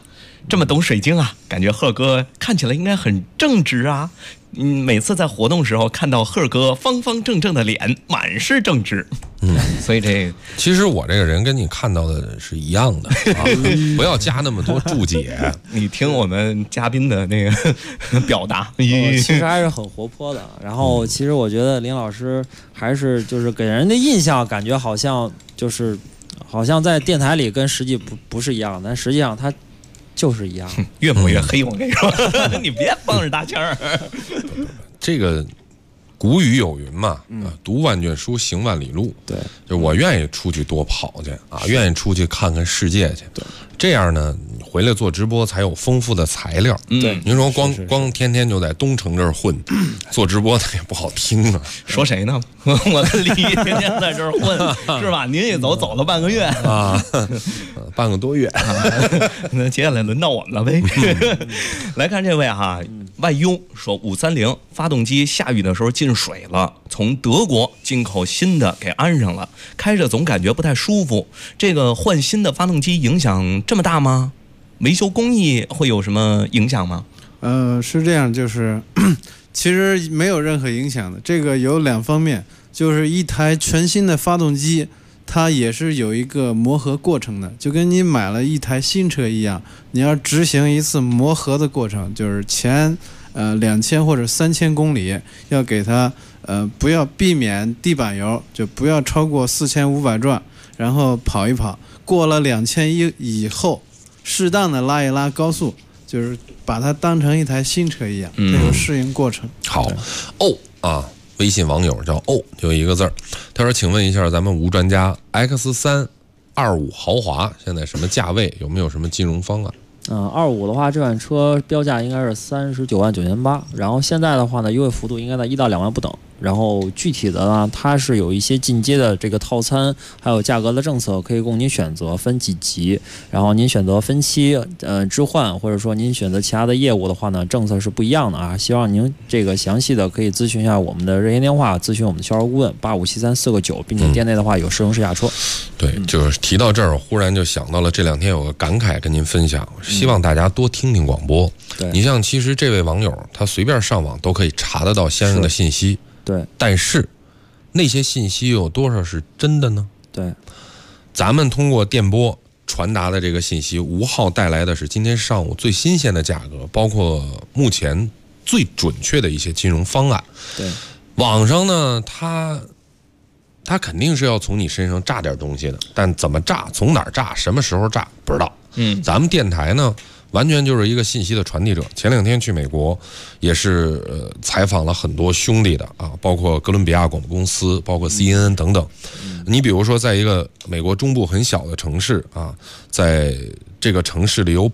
这么懂水晶啊，感觉赫哥看起来应该很正直啊。每次在活动时候看到赫哥方方正正的脸，满是正直。所以这其实我这个人跟你看到的是一样的啊，不要加那么多注解。 你听我们嘉宾的那个表达， 其实还是很活泼的。然后其实我觉得林老师还是就是给人的印象感觉好像在电台里跟实际不是一样的，但实际上他就是一样。 越抹越黑，我跟你说，你别帮着搭腔儿。 这个古语有云嘛，读万卷书，行万里路。 对， 就我愿意出去多跑去啊，愿意出去看看世界去。 对， 这样呢，回来做直播才有丰富的材料。 对， 您说光天天就在东城这儿混，做直播那也不好听啊。 说谁呢？我跟李天天在这儿混，是吧？您一走了半个月啊，半个多月。 那接下来轮到我们了呗。来看这位哈，外佣说530发动机下雨的时候进水了，从德国进口新的给安上了，开着总感觉不太舒服。这个换新的发动机影响这么大吗？维修工艺会有什么影响吗？ 是这样，就是其实没有任何影响的。这个有2方面，就是一台全新的发动机，它也是有一个磨合过程的，就跟你买了一台新车一样，你要执行一次磨合的过程，就是前2000或者3000公里要给它不要避免地板油，就不要超过4500转，然后跑一跑，过了2000以后，适当的拉一拉高速，就是把它当成一台新车一样，这有适应过程。 好，微信网友叫就一个字儿，他说：“请问一下，咱们吴专家 X3 25豪华现在什么价位？有没有什么金融方案 ？25的话，这款车标价应该是39.98万，然后现在的话呢，优惠幅度应该在1到2万不等。然后具体的呢，它是有一些进阶的这个套餐，还有价格的政策可以供您选择，分几级。然后您选择分期置换，或者说您选择其他的业务的话呢，政策是不一样的啊。希望您这个详细的可以咨询一下我们的热线电话，咨询我们的销售顾问8573-4个9，并且店内的话有试乘试驾车。 对，就是提到这儿，我忽然就想到了这2天有个感慨跟您分享，希望大家多听听广播。你像其实这位网友他随便上网都可以查得到相应的信息。 对， 但是那些信息有多少是真的呢？ 对， 咱们通过电波传达的这个信息，吴昊带来的是今天上午最新鲜的价格，包括目前最准确的一些金融方案。 对， 网上呢，他肯定是要从你身上榨点东西的，但怎么榨、从哪儿榨、什么时候榨不知道。咱们电台呢，完全就是一个信息的传递者。前2天去美国，也是采访了很多兄弟的啊，包括哥伦比亚广播公司，包括 CNN 等等。你比如说，在一个美国中部很小的城市啊，在这个城市里有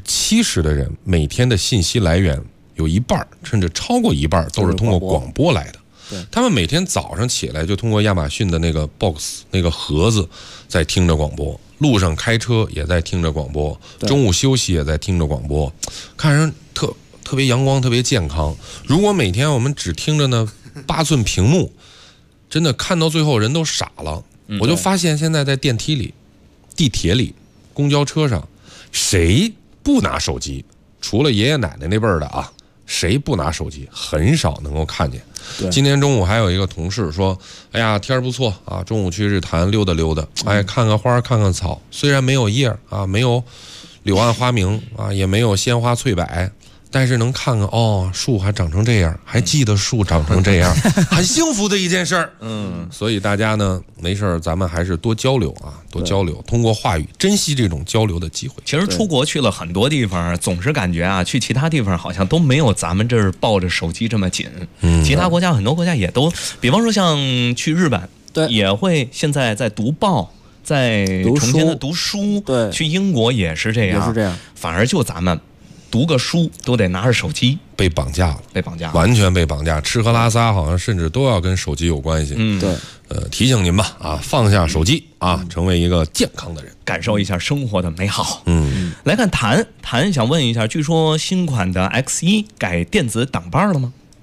70%的人每天的信息来源有一半甚至超过一半都是通过广播来的。他们每天早上起来就通过亚马逊的那个 box 那个盒子在听着广播，路上开车也在听着广播，中午休息也在听着广播，看人特别阳光，特别健康。如果每天我们只听着呢8寸屏幕，真的看到最后人都傻了。我就发现现在在电梯里、地铁里、公交车上，谁不拿手机？除了爷爷奶奶那辈儿的啊，谁不拿手机？很少能够看见。今天中午还有一个同事说：“哎呀，天儿不错啊，中午去日坛溜达溜达，哎，看看花，看看草。虽然没有叶啊，没有柳暗花明啊，也没有鲜花翠柏，但是能看看哦，树还长成这样，还记得树长成这样，很幸福的一件事儿。所以大家呢，没事儿咱们还是多交流啊，多交流，通过话语珍惜这种交流的机会。 其实出国去了很多地方，总是感觉啊，去其他地方好像都没有咱们这儿抱着手机这么紧。其他国家很多国家也都，比方说像去日本，也会现在在读报。在重新的读书，去英国也是这样，反而就咱们读个书都得拿着手机， 被绑架了，完全被绑架，吃喝拉撒好像甚至都要跟手机有关系。 对， 提醒您吧，啊，放下手机啊，成为一个健康的人， 感受一下生活的美好。来看谭想问一下，据说新款的X1改电子挡把了吗？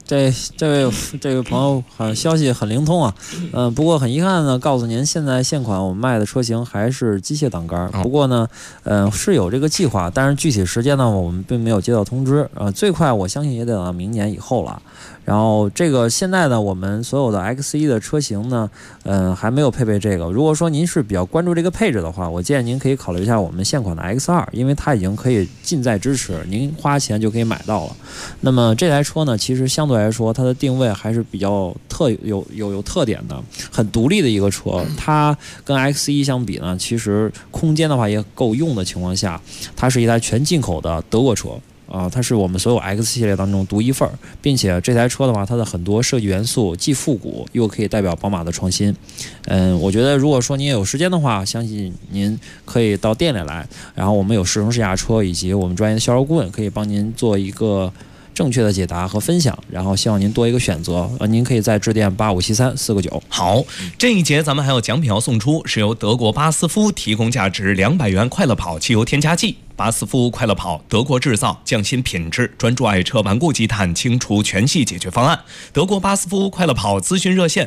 这位朋友消息很灵通啊，不过很遗憾呢，告诉您现在现款我们卖的车型还是机械挡杆，不过呢，是有这个计划，但是具体时间呢，我们并没有接到通知，最快我相信也得到明年以后了。然后这个现在呢，我们所有的 X1的车型呢，还没有配备这个。如果说您是比较关注这个配置的话，我建议您可以考虑一下我们现款的 X2，因为它已经可以近在咫尺，您花钱就可以买到了。那么这台车呢，其实相对来说它的定位还是比较有特点的，很独立的一个车。它跟 X1 相比呢，其实空间的话也够用的情况下，它是一台全进口的德国车。它是我们所有 X 系列当中独一份，并且这台车的话，它的很多设计元素既复古又可以代表宝马的创新。我觉得如果说您也有时间的话，相信您可以到店里来，然后我们有试乘试驾车以及我们专业的销售顾问可以帮您做一个正确的解答和分享，然后希望您多一个选择。您可以再致电8573-4个9。 好，这一节咱们还有奖品要送出，是由德国巴斯夫提供价值200元快乐跑汽油添加剂。巴斯夫快乐跑，德国制造，匠心品质，专注爱车顽固积碳清除全系解决方案。德国巴斯夫快乐跑咨询热线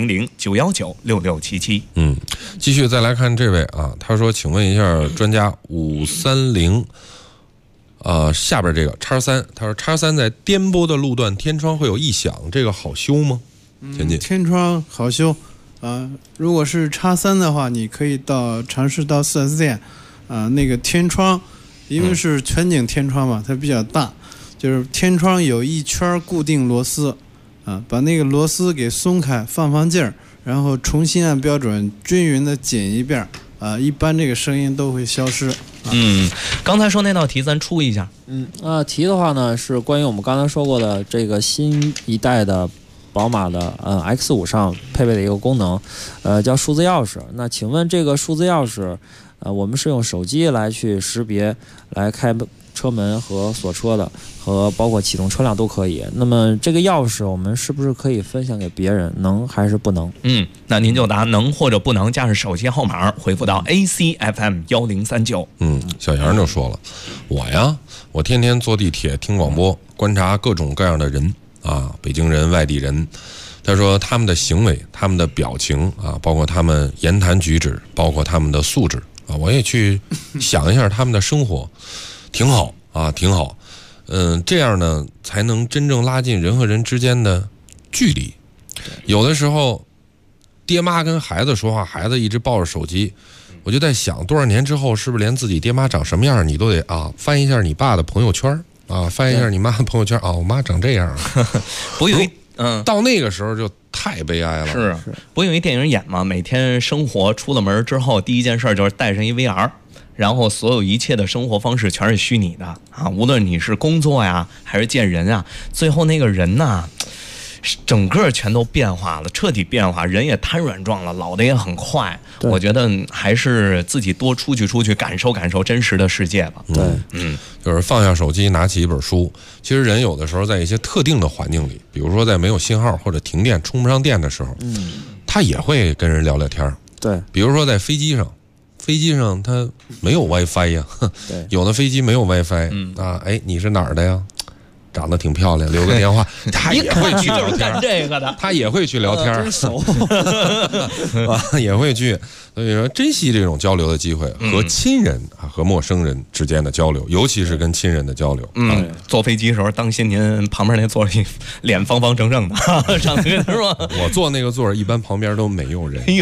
400-919-6677。 继续再来看这位啊，他说，请问一下专家530。下边这个X3，他说X3在颠簸的路段天窗会有异响，这个好修吗？ 天窗好修如果是X3的话，你可以尝试到 4S 店那个天窗，因为是全景天窗嘛，它比较大，就是天窗有一圈固定螺丝把那个螺丝给松开，放劲儿，然后重新按标准均匀的紧一遍一般这个声音都会消失。 刚才说那道题咱出一下。 题的话呢是关于我们刚才说过的这个新一代的宝马的X5上配备的一个功能，叫数字钥匙。那请问这个数字钥匙，我们是用手机来去识别来开车门和锁车的，和包括启动车辆都可以。那么这个钥匙我们是不是可以分享给别人，能还是不能？ 那您就答能或者不能，加上手机号码回复到 ACFM1039。 小杨就说了，我天天坐地铁听广播，观察各种各样的人北京人、外地人。他说他们的行为、他们的表情包括他们言谈举止，包括他们的素质我也去想一下他们的生活。挺好挺好，这样呢才能真正拉近人和人之间的距离。有的时候，爹妈跟孩子说话，孩子一直抱着手机，我就在想，多少年之后，是不是连自己爹妈长什么样，你都得翻一下你爸的朋友圈翻一下你妈的朋友圈我妈长这样不有一到那个时候就太悲哀了。 是，不有一电影演吗？每天生活出了门之后，第一件事就是带上一 VR。然后所有一切的生活方式全是虚拟的无论你是工作呀还是见人最后那个人整个全都变化了，彻底变化，人也瘫软状了，老的也很快。我觉得还是自己多出去感受真实的世界吧。 就是放下手机，拿起一本书。其实人有的时候在一些特定的环境里，比如说在没有信号或者停电充不上电的时候，他也会跟人聊聊天。 对， 比如说在飞机上它没有 WiFi 呀，有的飞机没有 WiFi 你是哪儿的呀？长得挺漂亮，留个电话，他也会去聊天。 这个的， 他也会去聊天， 真熟也会去。所以说，珍惜这种交流的机会，和亲人和陌生人之间的交流，尤其是跟亲人的交流。 坐飞机的时候，当心您旁边那座脸方方正正的，上去是吧？ 我坐那个座一般旁边都没有人。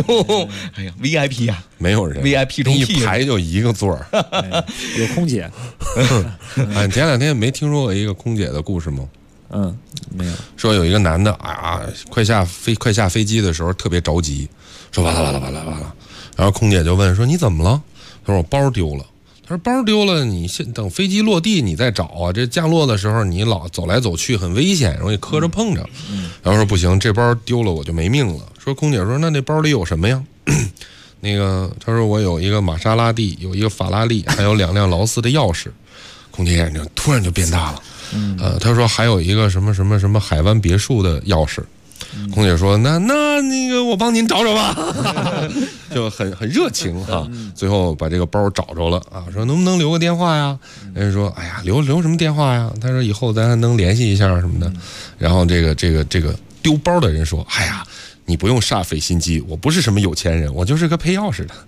VIP 呀， 没有人 ，VIP 中一排就一个座有空姐。 前两天没听说过一个空姐的故事吗？ 没有。说有一个男的快下飞机的时候特别着急，说完了，然后空姐就问说你怎么了？他说我包丢了。他说包丢了，你先等飞机落地你再找这降落的时候你老走来走去很危险，容易磕着碰着。然后说不行，这包丢了我就没命了。说空姐说那包里有什么呀？那个他说我有一个玛莎拉蒂，有一个法拉利，还有2辆劳斯的钥匙。空姐眼睛突然就变大了。他说还有一个什么海湾别墅的钥匙。 空姐说那个我帮您找找吧，就很热情哈。最后把这个包找着了啊，说能不能留个电话呀？人家说哎呀留什么电话呀？他说以后咱还能联系一下什么的。然后这个丢包的人说哎呀。你不用煞费心机，我不是什么有钱人，我就是个配钥匙的。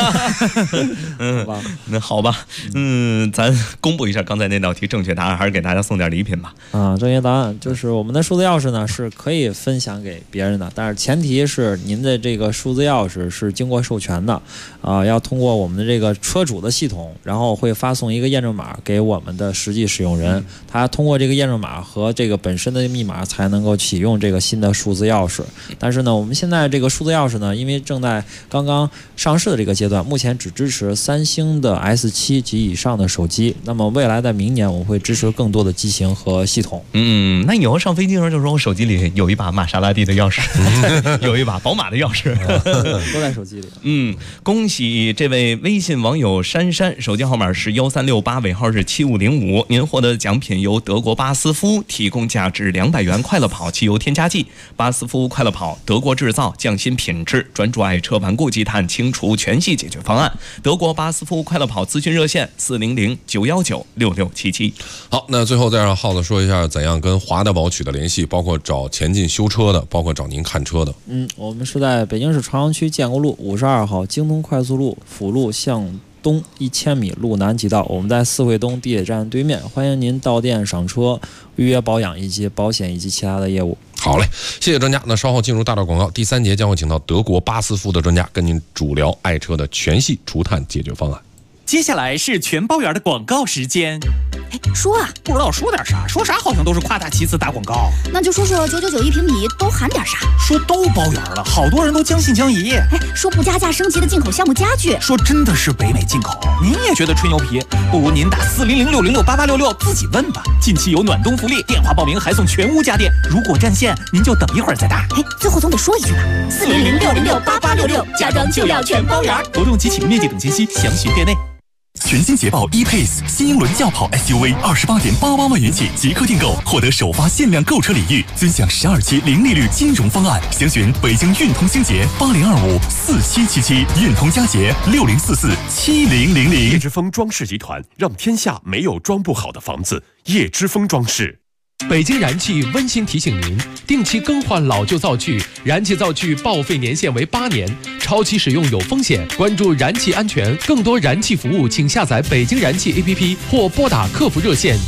那好吧，咱公布一下刚才那道题正确答案，还是给大家送点礼品吧。 正确答案就是我们的数字钥匙呢是可以分享给别人的，但是前提是您的这个数字钥匙是经过授权的，要通过我们的这个车主的系统，然后会发送一个验证码给我们的实际使用人，他通过这个验证码和这个本身的密码才能够启用这个新的数字钥匙。但是呢，我们现在这个数字钥匙呢，因为正在刚刚上市的这个阶段，目前只支持3星的 S7 及以上的手机。那么未来在明年，我们会支持更多的机型和系统。 那以后上飞机的时候就说我手机里有一把玛莎拉蒂的钥匙，有一把宝马的钥匙， 都在手机里。 恭喜这位微信网友珊珊，手机号码是1368，尾号是7505。您获得的奖品由德国巴斯夫提供价值200元快乐跑汽油添加剂。巴斯夫快乐跑，德国制造，匠心品质，专注爱车顽固积碳清除全系解决方案。德国巴斯夫快乐跑咨询热线400-919-6677。 好，那最后再让浩子说一下怎样跟华德宝取得联系，包括找前进修车的，包括找您看车的。 我们是在北京市朝阳区建国路52号京东快速路辅路向东1000米路南几道，我们在四惠东地铁站对面，欢迎您到店赏车、预约保养以及保险以及其他的业务。 好嘞，谢谢专家。那稍后进入大道广告，第3节将会请到德国巴斯夫的专家跟您主聊爱车的全系除碳解决方案。 接下来是全包圆的广告时间。 说啊， 不知道说点啥，说啥好像都是夸大其词打广告。 那就说说999一平米都含点啥？ 说都包圆了，好多人都将信将疑。 说不加价升级的进口项目家具， 说真的是北美进口。您也觉得吹牛皮？不如您打400-606-8866自己问吧。近期有暖冬福利，电话报名还送全屋家电。如果占线，您就等一会儿再打。 最后总得说一句吧，400-606-8866，家装就要全包圆。 活动及启用面积等信息详询店内。 全新捷豹 E-Pace 新英伦轿跑 SUV28.88万元起即刻订购，获得首发限量购车礼遇，尊享12期零利率金融方案。详询北京运通星捷80254777，运通佳捷60447000。 叶之峰装饰集团，让天下没有装不好的房子。叶之峰装饰。 北京燃气温馨提醒您，定期更换老旧灶具，燃气灶具报废年限为8年，超期使用有风险。关注燃气安全，更多燃气服务请下载北京燃气 APP 或拨打客服热线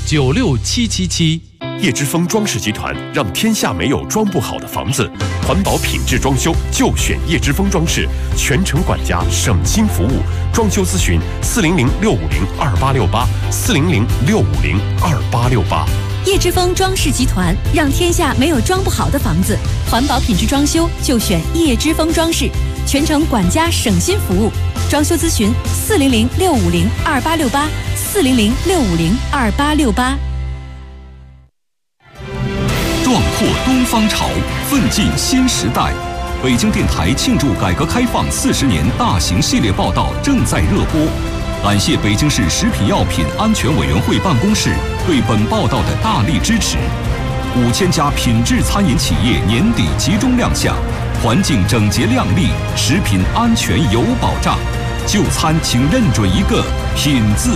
96777。 叶之峰装饰集团，让天下没有装不好的房子。环保品质装修就选叶之峰装饰，全程管家，省心服务。装修咨询400-650-2868，400-650-2868。 叶之峰装饰集团，让天下没有装不好的房子。环保品质装修就选叶之峰装饰，全程管家省心服务。装修咨询400-650-2868，400-650-2868。 壮阔东方潮，奋进新时代。北京电台庆祝改革开放40年大型系列报道正在热播。感谢北京市食品药品安全委员会办公室对本报道的大力支持。5000家品质餐饮企业年底集中亮相，环境整洁亮丽，食品安全有保障。就餐请认准一个品字。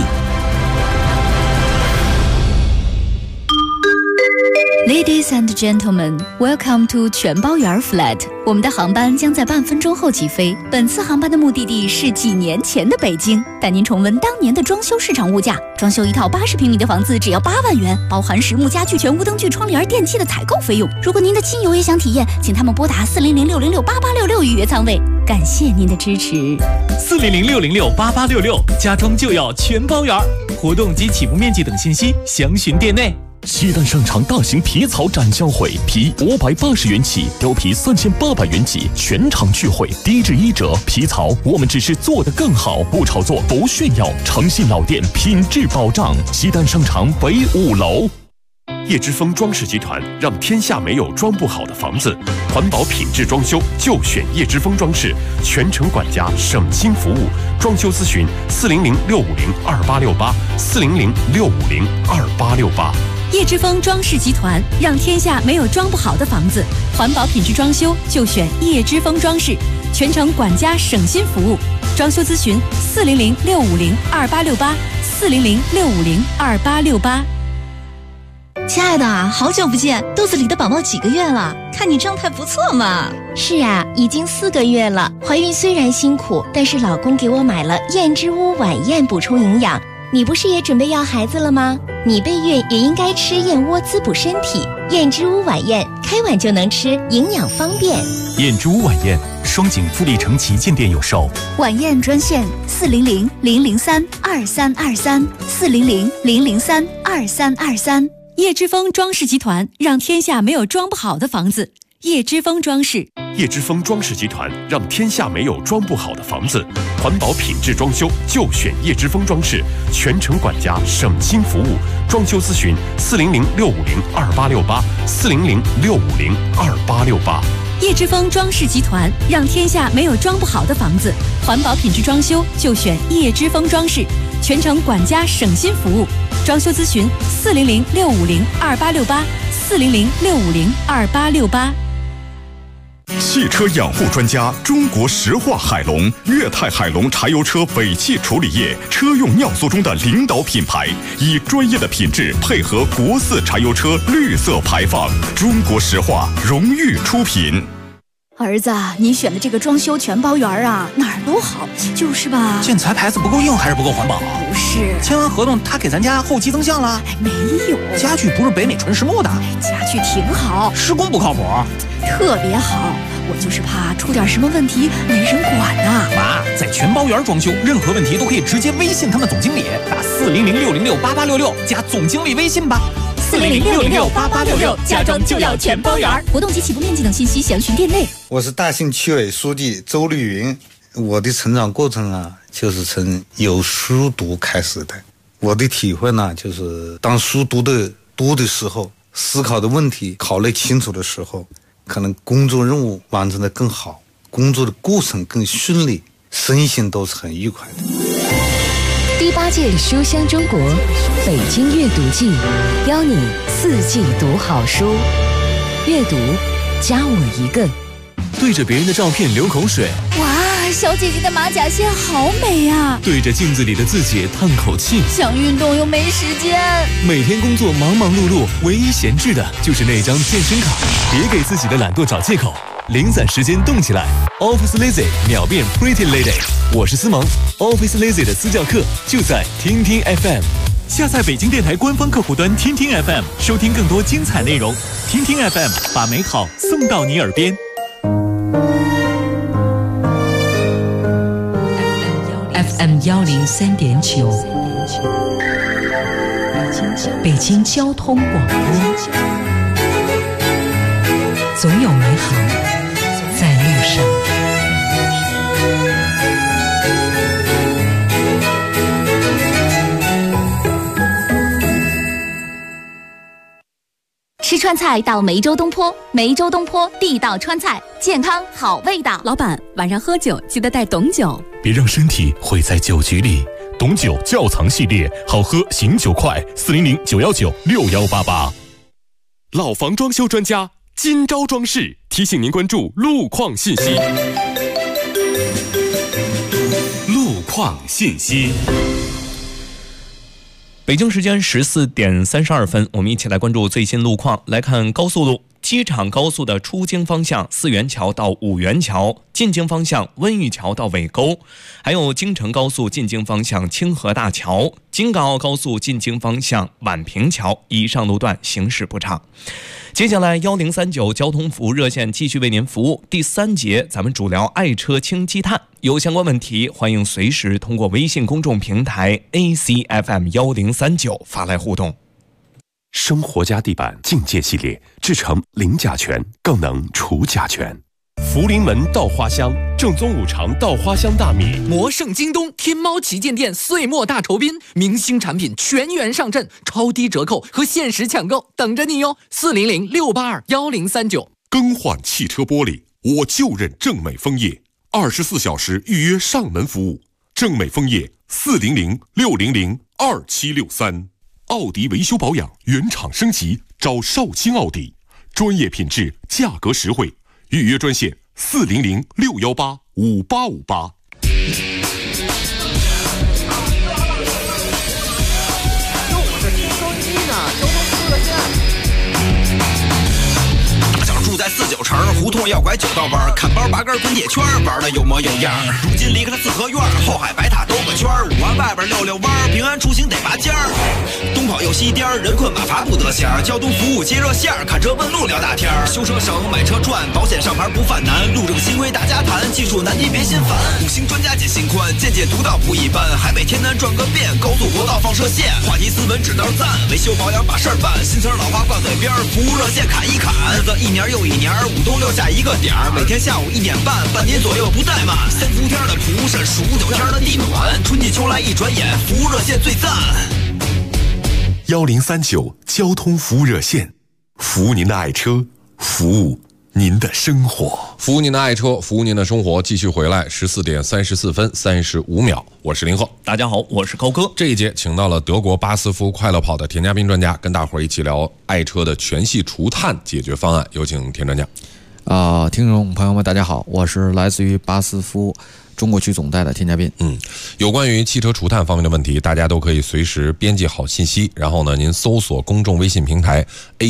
Ladies and gentlemen, welcome to 全包圆 Flat。我们的航班将在半分钟后起飞。本次航班的目的地是几年前的北京，带您重温当年的装修市场物价。装修一套80平米的房子只要8万元，包含实木家具、全屋灯具、窗帘、电器的采购费用。如果您的亲友也想体验，请他们拨打400-606-8866预约舱位。感谢您的支持。 400-606-8866，家装就要全包圆。活动及起步面积等信息详询店内。 西单商场大型皮草展销会，皮580元起，貂皮3800元起，全场聚会，低至1折。皮草我们只是做得更好，不炒作，不炫耀，诚信老店，品质保障。西单商场北5楼。 叶之峰装饰集团，让天下没有装不好的房子。环保品质装修就选叶之峰装饰，全程管家，省心服务。装修咨询400-650-2868，400-650-2868。 叶之峰装饰集团，让天下没有装不好的房子。环保品质装修就选叶之峰装饰，全程管家省心服务。装修咨询400-650-2868，400-650-2868。 亲爱的，好久不见，肚子里的宝宝几个月了？看你状态不错嘛。 是啊，已经4个月了。怀孕虽然辛苦，但是老公给我买了燕之屋晚宴补充营养。你不是也准备要孩子了吗？你备孕也应该吃燕窝滋补身体。燕之屋晚宴，开碗就能吃，营养方便。 燕之屋晚宴，双井富力城旗舰店有售。 晚宴专线400-003-2323，400-003-2323。叶之峰装饰集团，让天下没有装不好的房子。叶之峰装饰， 叶之峰装饰集团，让天下没有装不好的房子。环保品质装修就选叶之峰装饰，全程管家省心服务。装修咨询400-650-2868，400-650-2868。 叶之峰装饰集团，让天下没有装不好的房子。环保品质装修就选叶之峰装饰，全程管家省心服务。装修咨询400-650-2868，400-650-2868。 汽车养护专家中国石化海龙，粤泰海龙柴油车尾气处理液车用尿素中的领导品牌，以专业的品质配合国4柴油车绿色排放，中国石化荣誉出品。 儿子，你选的这个装修全包园啊，哪儿都好，就是吧？ 建材牌子不够硬还是不够环保？ 不是， 签完合同他给咱家后期增项了？ 没有， 家具不是北美纯实木的， 家具挺好， 施工不靠谱， 特别好。我就是怕出点什么问题没人管呐。 妈，在全包园装修，任何问题都可以直接微信他们总经理，打400-606-8866加总经理微信吧。 400-606-8866，家装就要全包园。活动及起步面积等信息详询店内。 我是大兴区委书记周绿云。我的成长过程啊，就是从有书读开始的。我的体会呢，就是当书读的时候，思考的问题考虑清楚的时候，可能工作任务完成的更好，工作的过程更顺利，身心都是很愉快的。 第8届书香中国北京阅读季，邀你4季读好书，阅读加我一个。 对着别人的照片流口水， 哇，小姐姐的马甲线好美啊！ 对着镜子里的自己叹口气， 想运动又没时间。 每天工作忙忙碌碌，唯一闲置的就是那张健身卡。别给自己的懒惰找借口，零散时间动起来。Office Lazy 秒变 Pretty Lady， 我是思萌。Office Lazy 的私教课就在听听 FM。 下载北京电台官方客户端听听 FM， 收听更多精彩内容。听听 FM， 把美好送到你耳边。 FM 103.9，北京交通广播，总有美好在路上。 吃川菜到梅州东坡，梅州东坡地道川菜，健康好味道。老板，晚上喝酒记得带董酒， 别让身体毁在酒局里。董酒窖藏系列，好喝醒酒快，400-919-6188。老房装修专家金招装饰提醒您关注路况信息。路况信息。 北京时间14点32分，我们一起来关注最新路况。来看高速路，机场高速的出京方向4元桥到5元桥，进京方向温榆桥到尾沟，还有京承高速进京方向清河大桥，京港澳高速进京方向宛平桥，以上路段行驶不畅。接下来1039交通服务热线继续为您服务。第3节咱们主聊爱车清积碳，有相关问题欢迎随时通过微信公众平台 ACFM1039 发来互动。 生活家地板境界系列制成零甲醛，更能除甲醛。福临门稻花香，正宗5常稻花香大米。 魔圣京东天猫旗舰店岁末大酬宾，明星产品全员上阵，超低折扣和限时抢购等着你哟！400-682-1039。 更换汽车玻璃，我就认正美枫叶，24小时预约上门服务。正美枫叶400-600-2763。 奥迪维修保养原厂升级，找绍兴奥迪，专业品质，价格实惠，预约专线400-618-5858。 住在49城，胡同要拐9道弯，看包8根滚铁圈，玩的有模有样。如今离开了四合院，后海白塔兜个圈，5环外边溜溜弯，平安出行得拔尖儿。东跑又西颠，人困马乏不得闲，交通服务接热线，看车问路聊大天。修车省，买车赚，保险上牌不犯难，路这个新规大家谈，技术难题别心烦。5星专家解心宽，见解独到不一般，海北天南转个遍，高速国道放射线，话题斯文指道赞，维修保养把事儿办，新词老话挂嘴边，服务热线砍一砍，日子一年又一年，5东6下一个点儿，每天下午1点半，半年左右不怠慢。3伏天的蒲扇，15、9天的地暖，春季秋来一转眼，服务热线最赞。 1039交通服务热线，服务您的爱车，服务您的生活， 服务您的爱车，服务您的生活。继续回来，14点34分35秒，我是林鹤。 大家好，我是高哥。 这一节请到了德国巴斯夫快乐跑的田家斌专家，跟大伙儿一起聊爱车的全系除碳解决方案。有请田专家。 听众朋友们，大家好，我是来自于巴斯夫中国区总代的田家斌。 有关于汽车除碳方面的问题，大家都可以随时编辑好信息，然后呢，您搜索公众微信平台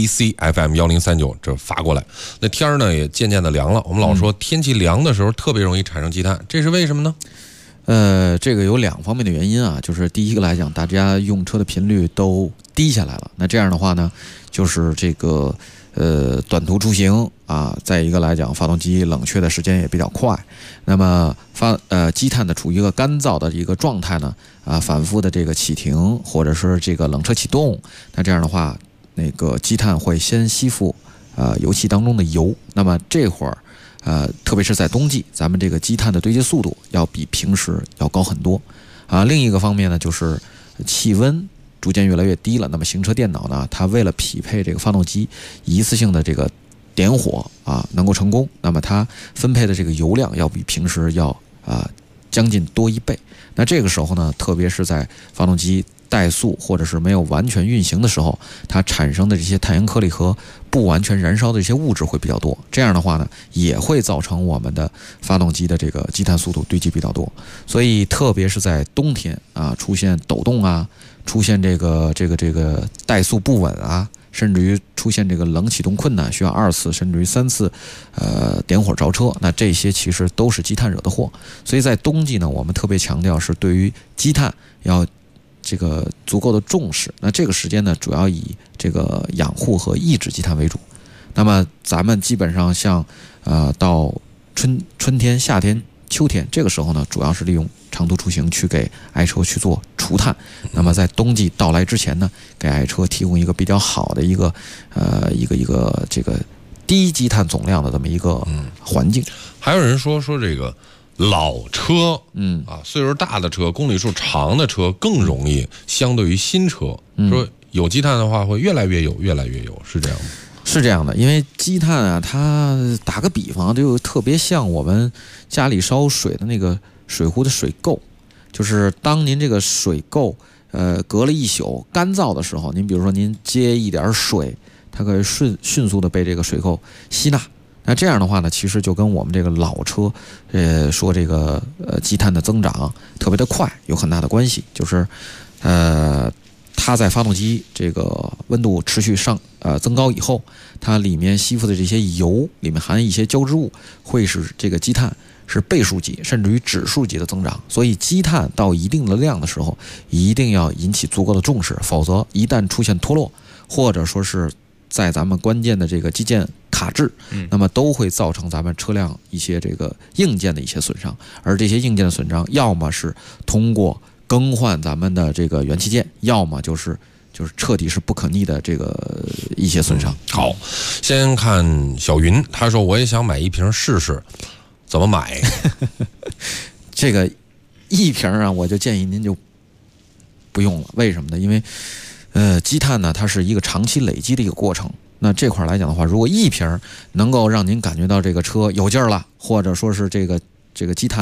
ACFM1039，这发过来。那天儿呢也渐渐的凉了，我们老说天气凉的时候特别容易产生积碳，这是为什么呢？ 这个有2方面的原因啊，就是第一个来讲，大家用车的频率都低下来了，那这样的话呢，就是这个短途出行啊，再一个来讲，发动机冷却的时间也比较快，那么积碳的处于一个干燥的一个状态呢，反复的这个启停或者是这个冷车启动，那这样的话，那个积碳会先吸附油气当中的油，那么这会儿特别是在冬季，咱们这个积碳的堆积速度要比平时要高很多另一个方面呢，就是气温逐渐越来越低了，那么行车电脑呢，它为了匹配这个发动机一次性的这个点火能够成功，那么它分配的这个油量要比平时要将近多1倍。那这个时候呢，特别是在发动机怠速或者是没有完全运行的时候，它产生的这些碳盐颗粒和不完全燃烧的这些物质会比较多，这样的话呢，也会造成我们的发动机的这个积碳速度堆积比较多。所以特别是在冬天出现抖动出现这个怠速不稳甚至于出现这个冷启动困难，需要2次甚至于3次点火着车，那这些其实都是积碳惹的祸。所以在冬季呢，我们特别强调是对于积碳要这个足够的重视。那这个时间呢，主要以这个养护和抑制积碳为主。那么咱们基本上像到春天、夏天、秋天这个时候呢，主要是利用长途出行去给爱车去做除碳。那么在冬季到来之前呢，给爱车提供一个比较好的一个这个低积碳总量的这么一个环境。 还有人说这个老车，岁数大的车、公里数长的车更容易，相对于新车，说有积碳的话会越来越有，是这样吗？ 是这样的，因为积碳它打个比方，就特别像我们家里烧水的那个水壶的水垢，就是当您这个水垢隔了一宿干燥的时候，您比如说您接一点水，它可以迅速的被这个水垢吸纳。那这样的话呢，其实就跟我们这个老车说这个积碳的增长特别的快有很大的关系，就是它在发动机这个温度持续增高以后，它里面吸附的这些油里面含一些胶质物，会使这个积碳是倍数级甚至于指数级的增长。所以积碳到一定的量的时候，一定要引起足够的重视，否则一旦出现脱落，或者说是在咱们关键的这个基建卡滞，那么都会造成咱们车辆一些这个硬件的一些损伤。而这些硬件的损伤，要么是通过更换咱们的这个元器件，要么就是彻底是不可逆的这个一些损伤。 好，先看小云，他说我也想买一瓶试试，怎么买？ 这个一瓶我就建议您就不用了。为什么呢？因为积碳呢，它是一个长期累积的一个过程。那这块来讲的话，如果一瓶能够让您感觉到这个车有劲儿了，或者说是这个积碳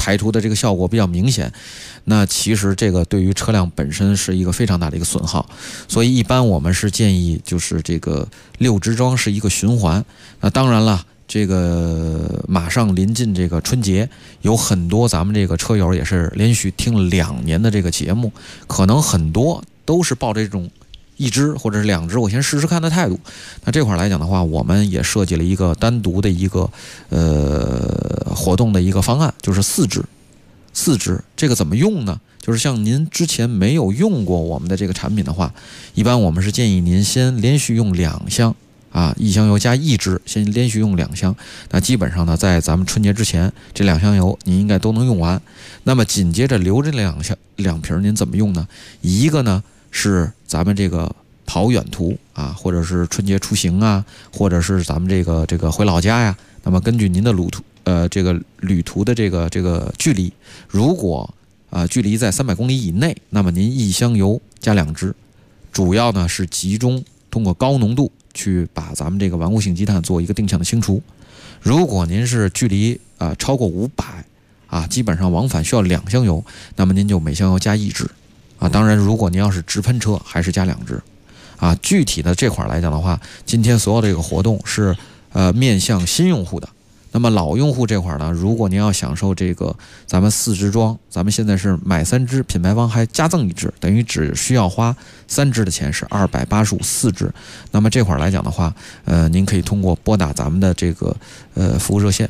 排除的这个效果比较明显，那其实这个对于车辆本身是一个非常大的一个损耗。所以一般我们是建议就是这个6支装是一个循环。那当然了，这个马上临近这个春节，有很多咱们这个车友也是连续听了2年的这个节目，可能很多都是抱着这种1支或者是2支我先试试看的态度。那这块来讲的话，我们也设计了一个单独的一个活动的一个方案，就是4支。这个怎么用呢？就是像您之前没有用过我们的这个产品的话，一般我们是建议您先连续用2箱1箱油加1支，先连续用2箱。那基本上呢，在咱们春节之前，这2箱油您应该都能用完。那么紧接着留着2瓶，您怎么用呢？一个呢是咱们这个跑远途或者是春节出行或者是咱们这个回老家呀。那么根据您的这个旅途的这个距离，如果距离在300公里以内，那么您1箱油加2支，主要呢是集中通过高浓度去把咱们这个顽固性积碳做一个定向的清除。如果您是距离超过500基本上往返需要2箱油，那么您就每箱油加1支当然如果您要是直喷车，还是加2支具体的这块来讲的话，今天所有的这个活动是面向新用户的。那么老用户这块呢，如果您要享受这个咱们4支装，咱们现在是买3支，品牌方还加赠1支，等于只需要花3支的钱，是285，4支。那么这块来讲的话，您可以通过拨打咱们的这个服务热线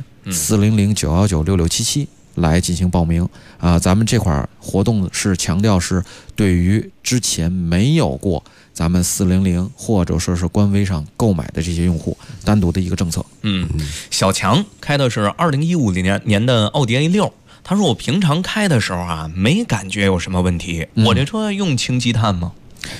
400-919-6677来进行报名咱们这块活动是强调是对于之前没有过咱们400或者说是官微上购买的这些用户单独的一个政策。 小强开的是2015年的奥迪 A6，他说我平常开的时候没感觉有什么问题，我这车用氢积碳吗？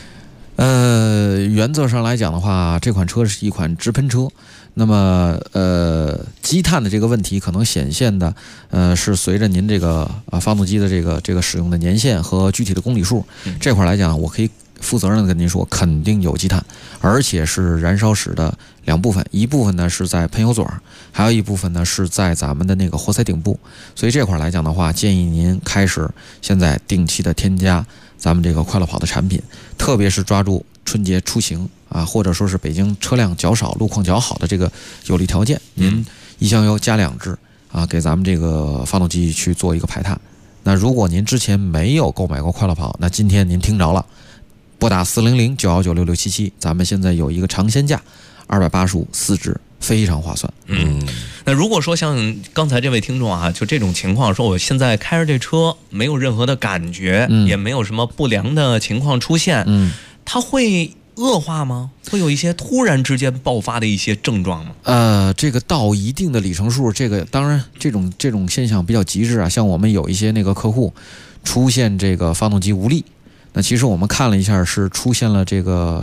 原则上来讲的话，这款车是一款直喷车。那么积碳的这个问题可能显现的是随着您这个发动机的这个使用的年限和具体的公里数。这块来讲，我可以负责任的跟您说，肯定有积碳，而且是燃烧室的2部分，一部分呢是在喷油嘴，还有一部分呢是在咱们的那个活塞顶部。所以这块来讲的话，建议您开始现在定期的添加咱们这个快乐跑的产品，特别是抓住春节出行或者说是北京车辆较少、路况较好的这个有利条件，您1箱油加2支给咱们这个发动机去做一个排碳。那如果您之前没有购买过快乐跑，那今天您听着了，拨打400-919-6677，咱们现在有一个尝鲜价，285，4支，非常划算。 那如果说像刚才这位听众就这种情况，说我现在开着这车没有任何的感觉，也没有什么不良的情况出现，它会恶化吗？会有一些突然之间爆发的一些症状吗？ 这个到一定的里程数，这个当然这种现象比较极致像我们有一些那个客户出现这个发动机无力，那其实我们看了一下，是出现了这个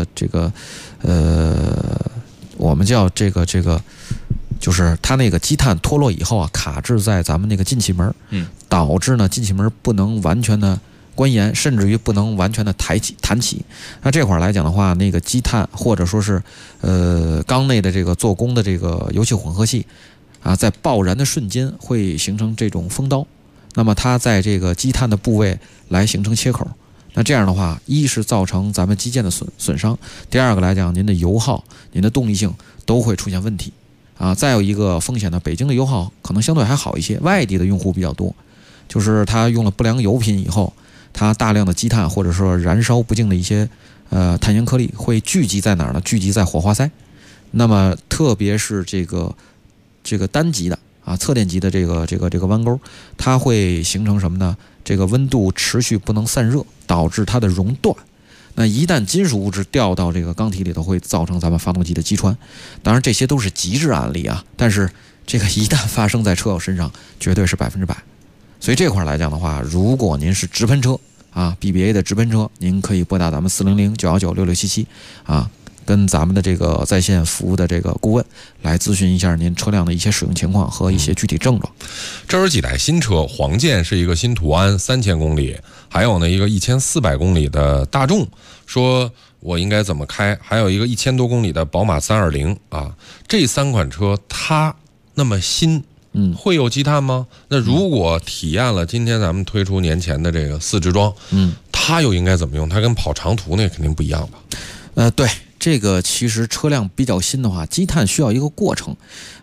我们叫这个就是它那个积碳脱落以后卡滞在咱们那个进气门，导致呢进气门不能完全的关严，甚至于不能完全的弹起。那这块来讲的话，那个积碳或者说是缸内的这个做工的这个油气混合气在爆燃的瞬间会形成这种风刀，那么它在这个积碳的部位来形成切口。那这样的话，一是造成咱们机件的损伤，第二个来讲，您的油耗、您的动力性都会出现问题再有一个风险呢，北京的油耗可能相对还好一些，外地的用户比较多，就是他用了不良油品以后，它大量的积碳或者说燃烧不尽的一些碳盐颗粒会聚集在哪儿呢？聚集在火花塞。那么特别是这个单极的侧电极的这个弯钩，它会形成什么呢？这个温度持续不能散热，导致它的熔断。那一旦金属物质掉到这个缸体里头，会造成咱们发动机的击穿。当然这些都是极致案例但是这个一旦发生在车友身上，绝对是100%。所以这块来讲的话，如果您是直喷车BBA 的直喷车，您可以拨打咱们400-919-6677跟咱们的这个在线服务的这个顾问来咨询一下您车辆的一些使用情况和一些具体症状。 这是几台新车，黄健是一个新途安3000公里，还有呢一个1400公里的大众，说我应该怎么开，还有一个1000多公里的宝马320这3款车它那么新会有积碳吗？那如果体验了今天咱们推出年前的这个4支装，它又应该怎么用？它跟跑长途那肯定不一样吧？ 对，这个其实车辆比较新的话，积碳需要一个过程。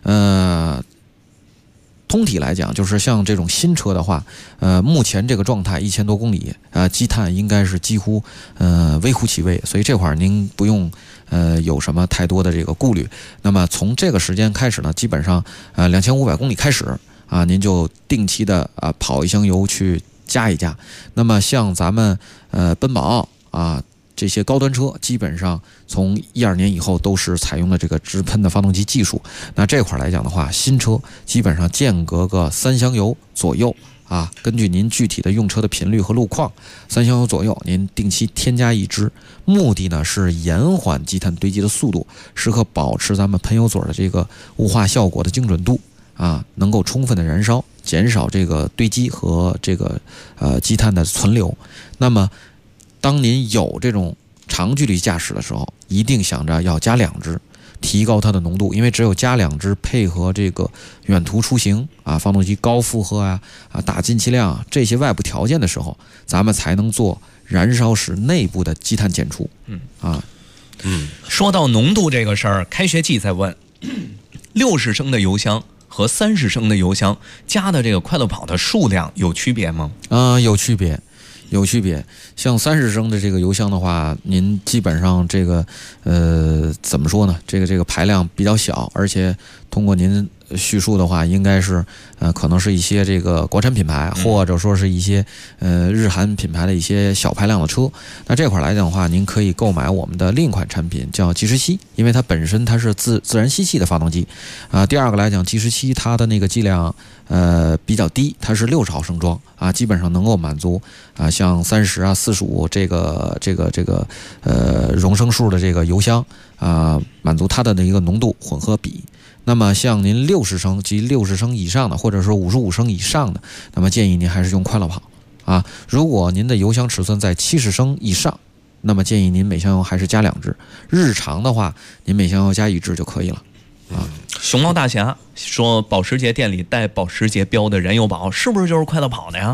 通体来讲，就是像这种新车的话，目前这个状态1000多公里，积碳应该是几乎微乎其微，所以这块您不用有什么太多的这个顾虑。那么从这个时间开始呢，基本上2500公里开始啊，您就定期的跑一箱油去加一加。那么像咱们奔宝奥啊这些高端车，基本上从12年以后都是采用了这个直喷的发动机技术。那这块来讲的话，新车基本上间隔个3箱油左右啊，根据您具体的用车的频率和路况，3箱油左右，您定期添加1支，目的呢是延缓积碳堆积的速度，时刻保持咱们喷油嘴的这个雾化效果的精准度啊，能够充分的燃烧，减少这个堆积和这个积碳的存留。那么当您有这种长距离驾驶的时候，一定想着要加2支，提高它的浓度，因为只有加2支，配合这个远途出行啊，发动机高负荷啊、大进气量这些外部条件的时候，咱们才能做燃烧时内部的积碳减除。 说到浓度这个事儿，开学季在问，60升的油箱和30升的油箱加的这个快乐跑的数量有区别吗？ 有区别。有区别，像30升的这个油箱的话，您基本上这个怎么说呢？这个排量比较小，而且通过您叙述的话，应该是可能是一些这个国产品牌，或者说是一些日韩品牌的一些小排量的车。那这块来讲的话，您可以购买我们的另一款产品叫 G17，因为它本身它是自然吸气的发动机第二个来讲 G17 它的那个剂量比较低，它是60毫升装啊，基本上能够满足像30啊、45这个容升数的这个油箱满足它的一个浓度混合比。那么像您60升及60升以上的，或者说55升以上的，那么建议您还是用快乐跑啊。如果您的油箱尺寸在70升以上，那么建议您每箱油还是加2支。日常的话，您每箱油加1支就可以了。 熊猫大侠说，保时捷店里带保时捷标的燃油宝是不是就是快乐跑的呀？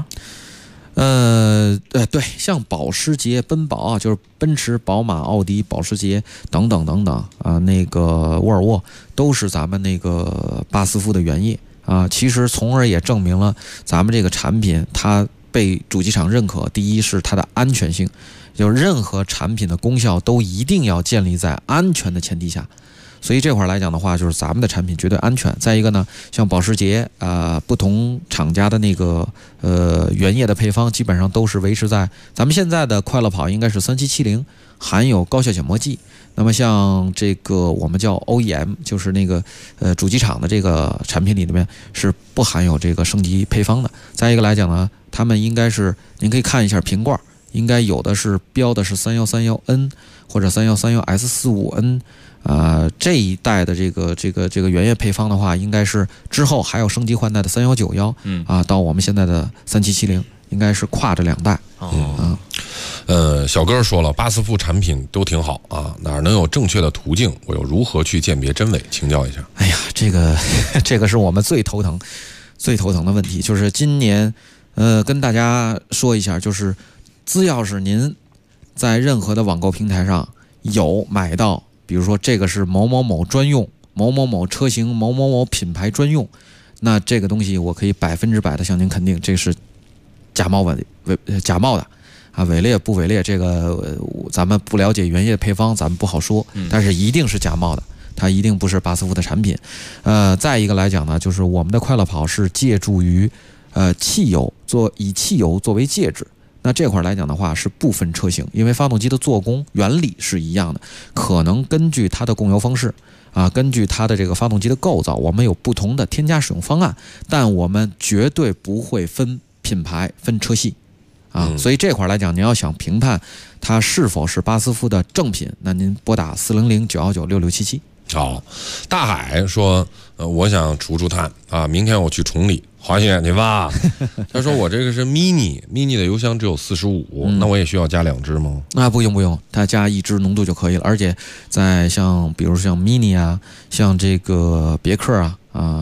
对，像保时捷、奔宝啊，就是奔驰、宝马、奥迪、保时捷等等等等那个沃尔沃都是咱们那个巴斯夫的原业其实从而也证明了咱们这个产品它被主机厂认可。第一是它的安全性，就是任何产品的功效都一定要建立在安全的前提下。所以这块来讲的话，就是咱们的产品绝对安全。再一个呢，像保时捷不同厂家的那个原液的配方基本上都是维持在咱们现在的快乐跑应该是3770，含有高效减磨剂。那么像这个我们叫 OEM， 就是那个主机厂的这个产品里面是不含有这个升级配方的。再一个来讲呢，他们应该是您可以看一下瓶罐，应该有的是标的是3131N 或者3131S45N。这一代的这个原液配方的话，应该是之后还有升级换代的3191，到我们现在的3770，应该是跨着2代。 小哥说了，巴斯夫产品都挺好哪能有正确的途径？我又如何去鉴别真伪？请教一下。 哎呀，这个是我们最头疼的问题，就是今年跟大家说一下，就是只要是您在任何的网购平台上有买到。比如说这个是某某某专用，某某某车型，某某某品牌专用，那这个东西我可以100%的向您肯定，这是假冒的伪劣不伪劣，这个咱们不了解原液配方，咱们不好说，但是一定是假冒的，它一定不是巴斯夫的产品。再一个来讲呢，就是我们的快乐跑是借助于汽油以汽油作为介质。那这块来讲的话是不分车型，因为发动机的做工原理是一样的，可能根据它的供油方式根据它的这个发动机的构造，我们有不同的添加使用方案，但我们绝对不会分品牌分车系所以这块来讲，您要想评判它是否是巴斯夫的正品，那您拨打400-919-6677。 好，大海说我想除碳明天我去崇礼滑雪去吧。他说我这个是 mini 的油箱只有45，那我也需要加2支吗？ 不用，它加1支浓度就可以了。而且在比如像 mini 像这个别克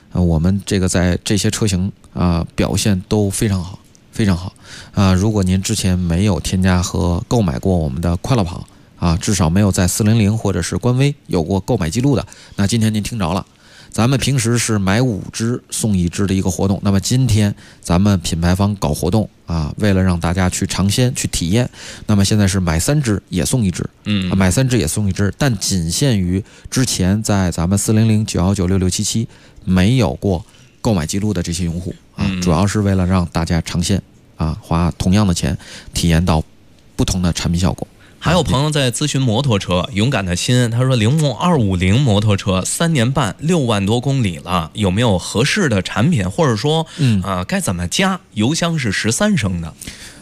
我们这个在这些车型表现都非常好，非常好如果您之前没有添加和购买过我们的快乐跑至少没有在400或者是官微有过购买记录的，那今天您听着了。咱们平时是买5只送1只的一个活动，那么今天咱们品牌方搞活动为了让大家去尝鲜去体验，那么现在是买3只也送1只，买3只也送1只，但仅限于之前在咱们400、919、6677没有过购买记录的这些用户主要是为了让大家尝鲜花同样的钱体验到不同的产品效果。 还有朋友在咨询摩托车，勇敢的心，他说铃木250摩托车3年半6万多公里了，有没有合适的产品，或者说该怎么加？油箱是13升的。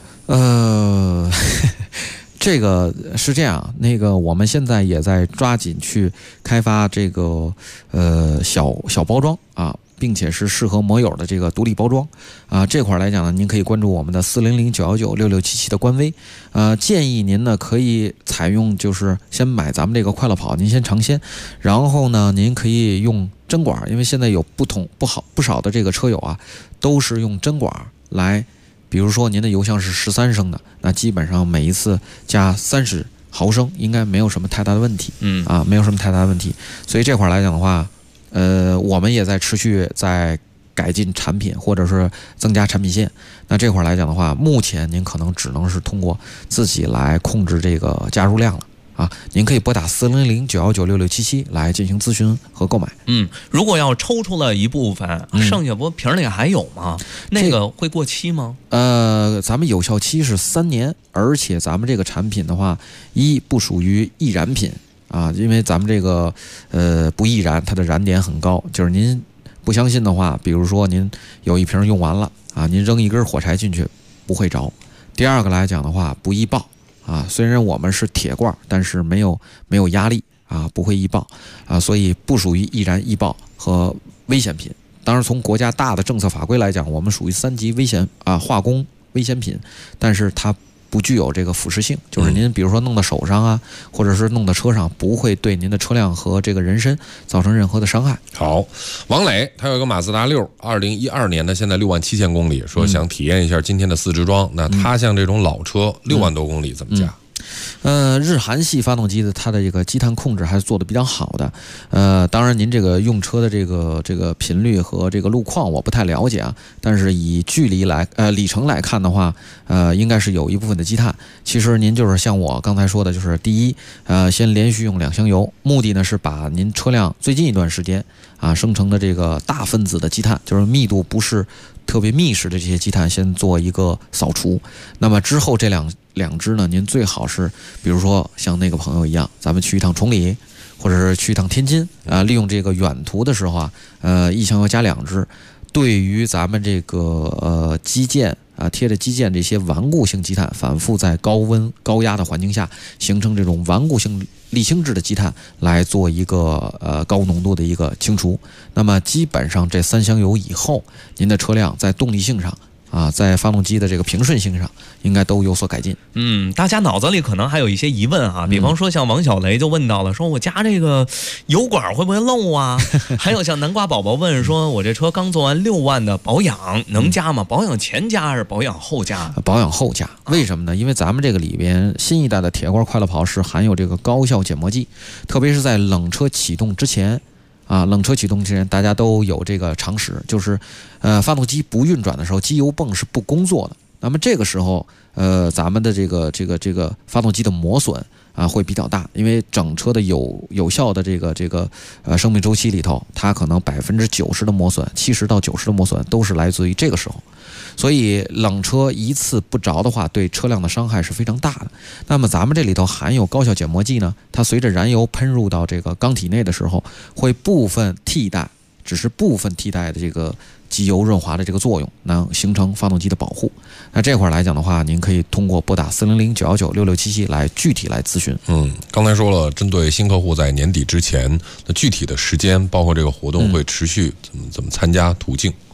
这个是这样，那个我们现在也在抓紧去开发这个小包装并且是适合摩友的这个独立包装这块来讲呢，您可以关注我们的400、919、6677的官微建议您呢可以采用就是先买咱们这个快乐跑，您先尝鲜，然后呢您可以用针管，因为现在有不少的这个车友都是用针管来，比如说您的油箱是13升的，那基本上每一次加30毫升应该没有什么太大的问题没有什么太大的问题。所以这块来讲的话我们也在持续在改进产品或者是增加产品线。那这块来讲的话，目前您可能只能是通过自己来控制这个加入量了您可以拨打400、919、6677来进行咨询和购买。 如果要抽出了一部分，剩下不瓶里还有吗？那个会过期吗？ 咱们有效期是3年，而且咱们这个产品的话，不属于易燃品。因为咱们这个不易燃，它的燃点很高，就是您不相信的话，比如说您有一瓶用完了您扔一根火柴进去不会着。第二个来讲的话，不易爆虽然我们是铁罐，但是没有压力不会易爆所以不属于易燃易爆和危险品。当然从国家大的政策法规来讲，我们属于3级危险化工危险品，但是它不具有这个腐蚀性，就是您比如说弄到手上或者是弄到车上，不会对您的车辆和这个人身造成任何的伤害。 好，王磊他有一个马自达6 2012年的，现在6万7千公里，说想体验一下今天的4支装。那他像这种老车6万多公里怎么加？ 日韩系发动机的它的这个积碳控制还是做的比较好的。当然您这个用车的这个频率和这个路况我不太了解但是以距离来里程来看的话，应该是有一部分的积碳。其实您就是像我刚才说的，就是第一，先连续用2箱油，目的呢是把您车辆最近一段时间生成的这个大分子的积碳，就是密度不是特别密实的这些积碳先做一个扫除。那么之后这两支呢，您最好是比如说像那个朋友一样，咱们去一趟崇礼或者是去一趟天津利用这个远途的时候1箱油加2支，对于咱们这个基建贴着基建这些顽固性积碳反复在高温高压的环境下形成这种顽固性沥青质的积碳来做一个高浓度的一个清除。那么基本上这3箱油以后，您的车辆在动力性上在发动机的这个平顺性上应该都有所改进。 大家脑子里可能还有一些疑问比方说像王小雷就问到了，说我加这个油管会不会漏还有像南瓜宝宝问说，我这车刚做完6万的保养能加吗？保养前加还是保养后加？ 保养后加。为什么呢？因为咱们这个里边新一代的铁罐快乐跑是含有这个高效减磨剂，特别是在冷车启动之前冷车启动之前，大家都有这个常识，就是发动机不运转的时候，机油泵是不工作的。那么这个时候，咱们的这个发动机的磨损会比较大，因为整车的有效的这个生命周期里头，它可能90%的磨损，70%到90%的磨损都是来自于这个时候。所以冷车一次不着的话，对车辆的伤害是非常大的。那么咱们这里头含有高效减磨剂呢，它随着燃油喷入到这个缸体内的时候，会只是部分替代的这个机油润滑的这个作用，能形成发动机的保护。那这块来讲的话，您可以通过拨打400、919、6677来具体来咨询。 刚才说了，针对新客户在年底之前，那具体的时间包括这个活动会持续怎么参加途径？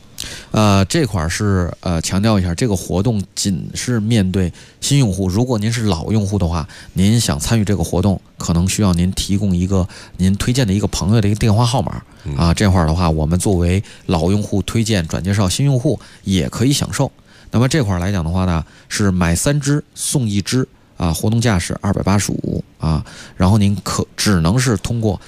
这块是强调一下，这个活动仅是面对新用户。如果您是老用户的话，您想参与这个活动，可能需要您提供一个您推荐的一个朋友的一个电话号码啊。这块的话，我们作为老用户推荐转介绍新用户也可以享受。那么这块来讲的话呢，是买3支送1支啊，活动价是285啊，然后您只能是通过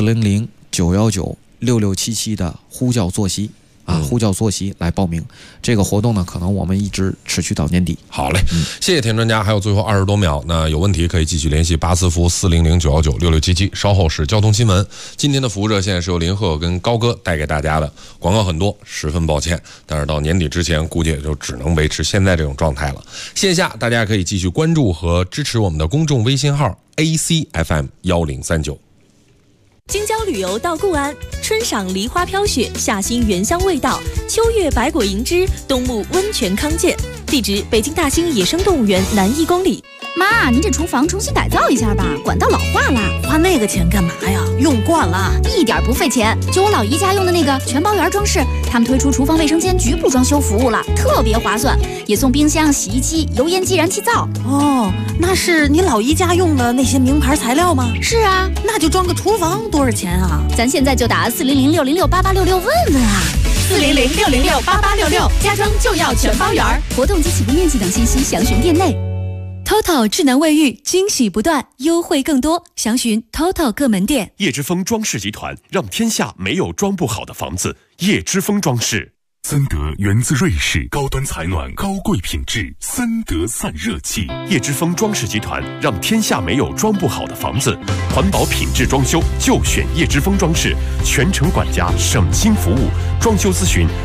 400-919-6677的呼叫坐席呼叫坐席来报名。这个活动呢，可能我们一直持续到年底。 好嘞，谢谢田专家。还有最后20多秒，那有问题可以继续联系巴斯夫400-919-6677。稍后是交通新闻。今天的服务热线是由林鹤跟高哥带给大家的，广告很多，十分抱歉，但是到年底之前，估计也就只能维持现在这种状态了。线下大家可以继续关注和支持我们的公众微信号 ACFM1039。 京郊旅游到固安，春赏梨花飘雪，夏欣原香味道，秋月百果银枝，冬沐温泉康健。地址：北京大兴野生动物园南1公里。 妈，您这厨房重新改造一下吧，管道老化了。 花那个钱干嘛呀？用惯了， 一点不费钱。就我老姨家用的那个全包圆装饰，他们推出厨房卫生间局部装修服务了，特别划算，也送冰箱、洗衣机、油烟机、燃气灶。 哦，那是你老姨家用的那些名牌材料吗？ 是啊， 那就装个厨房多少钱啊？ 咱现在就打400-606-8866问问啊。 400-606-8866，家装就要全包圆。 活动及起步面积等信息详询店内。 TOTO 智能卫浴，惊喜不断，优惠更多，详询 TOTO 各门店。 叶之峰装饰集团，让天下没有装不好的房子。叶之峰装饰。 森德源自瑞士，高端采暖，高贵品质，森德散热器。 叶之峰装饰集团，让天下没有装不好的房子。环保品质装修就选叶之峰装饰，全程管家，省心服务。装修咨询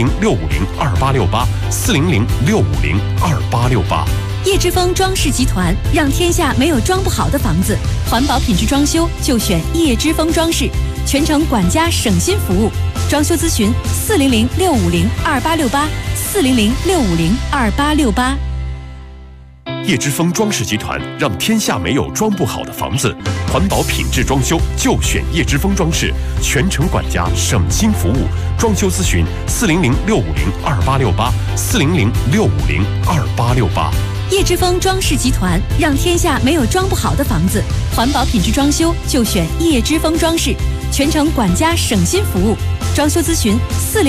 400-650-2868，400-650-2868。 叶之峰装饰集团，让天下没有装不好的房子。环保品质装修就选叶之峰装饰，全程管家省心服务。装修咨询400-650-2868，400-650-2868。 叶之峰装饰集团，让天下没有装不好的房子。环保品质装修就选叶之峰装饰，全程管家，省心服务。装修咨询400-650-2868，400-650-2868。 叶之峰装饰集团，让天下没有装不好的房子。环保品质装修就选叶之峰装饰，全程管家省心服务。装修咨询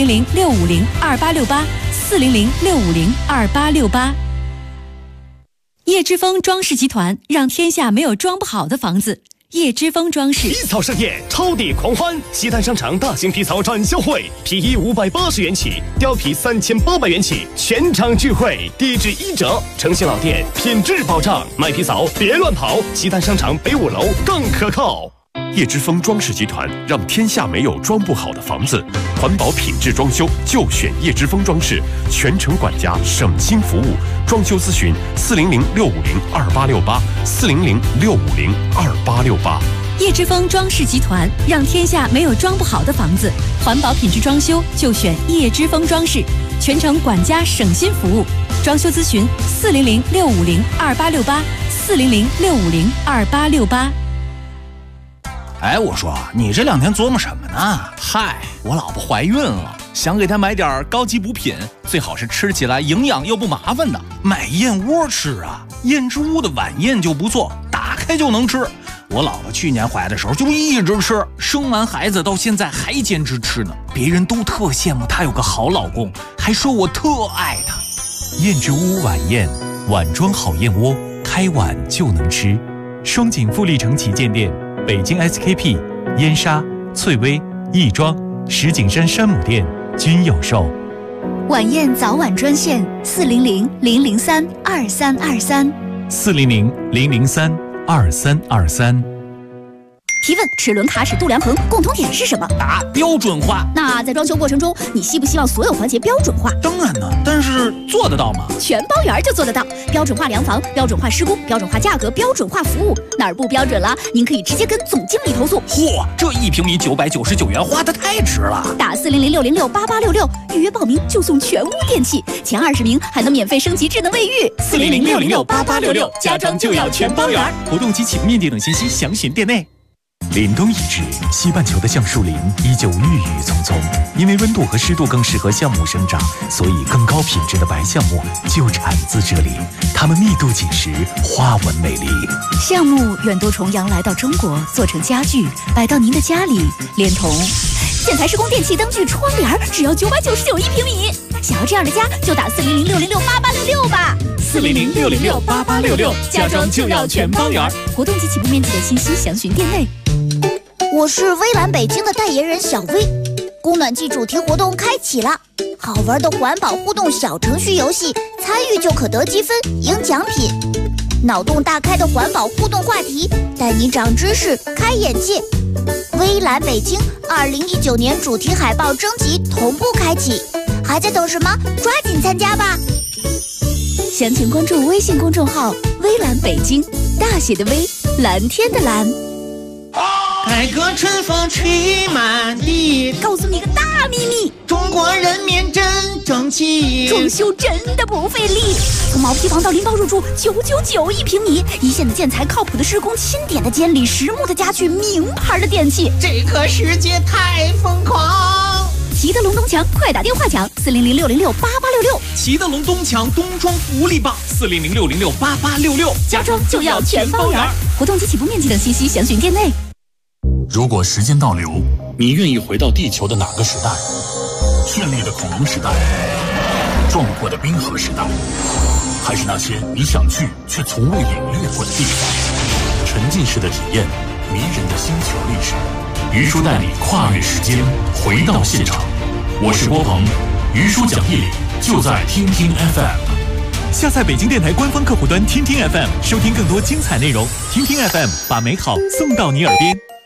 400-650-2868，400-650-2868。叶之峰装饰集团，让天下没有装不好的房子。叶之峰装饰。 皮草盛宴，超抵狂欢！西单商场大型皮草展销会，皮衣580元起，貂皮3800元起，全场聚会，低至1折，诚信老店，品质保障。买皮草别乱跑，西单商场北5楼更可靠。 叶之峰装饰集团，让天下没有装不好的房子。环保品质装修就选叶之峰装饰，全程管家，省心服务。装修咨询400-650-2868，400-650-2868。 叶之峰装饰集团，让天下没有装不好的房子。环保品质装修就选叶之峰装饰，全程管家，省心服务。装修咨询400-650-2868，400-650-2868。 哎，我说你这2天琢磨什么呢？嗨，我老婆怀孕了，想给她买点高级补品，最好是吃起来营养又不麻烦的。买燕窝吃啊，燕之屋的晚宴就不错，打开就能吃。我老婆去年怀的时候就一直吃，生完孩子到现在还坚持吃呢。别人都特羡慕她有个好老公，还说我特爱她。 燕之屋晚宴，碗装好燕窝，开碗就能吃。双井富力城旗舰店。北京 SKP、燕莎、翠微、亦庄、石景山山姆店均有售。 晚宴早晚专线400-003-2323。 400-003-2323。 提问：齿轮、卡尺、度量衡共同点是什么？ 答：标准化。 那在装修过程中，你希不希望所有环节标准化？ 当然呢，但是做得到吗？ 全包圆就做得到，标准化量房、标准化施工、标准化价格、标准化服务，哪儿不标准了？您可以直接跟总经理投诉。 嚯，这1平米999元花得太值了！ 打400-606-8866预约报名就送全屋电器，前20名还能免费升级智能卫浴。 400-606-8866，家装就要全包圆。 活动及起步面积等信息详询店内。 凛冬已至，西半球的橡树林依旧郁郁葱葱。因为温度和湿度更适合橡木生长，所以更高品质的白橡木就产自这里。它们密度紧实，花纹美丽。 橡木远渡重洋来到中国，做成家具，摆到您的家里，连同建材施工电器、灯具、窗帘，只要999一平米。想要这样的家，就打400-606-8866吧。 400-606-8866，家装就要全包圆。 活动及起步面积的信息详询店内。 我是微蓝北京的代言人小薇，供暖季主题活动开启了，好玩的环保互动小程序游戏，参与就可得积分、赢奖品。脑洞大开的环保互动话题，带你长知识、开眼界。微蓝北京2019年主题海报征集同步开启，还在等什么？抓紧参加吧！ 详情关注微信公众号“微蓝北京”，大写的微，蓝天的蓝。 改革春风吹满地， 告诉你个大秘密， 中国人民真争气， 装修真的不费力。从毛坯房到拎包入住，999一平米，一线的建材，靠谱的施工，钦点的监理，实木的家具，名牌的电器， 这个世界太疯狂。 齐德龙东墙，快打电话抢400-606-8866。 齐德龙东墙冬装福利棒，400-606-8866， 家装就要全包圆。活动及起步面积等信息详询店内。 如果时间倒流，你愿意回到地球的哪个时代？绚丽的恐龙时代，壮阔的冰河时代，还是那些你想去却从未领略过的地方？沉浸式的体验，迷人的星球历史。于叔带你跨越时间，回到现场。我是郭鹏，于叔讲义理就在听听 FM。 下载北京电台官方客户端听听 FM， 收听更多精彩内容。听听 FM， 把美好送到你耳边。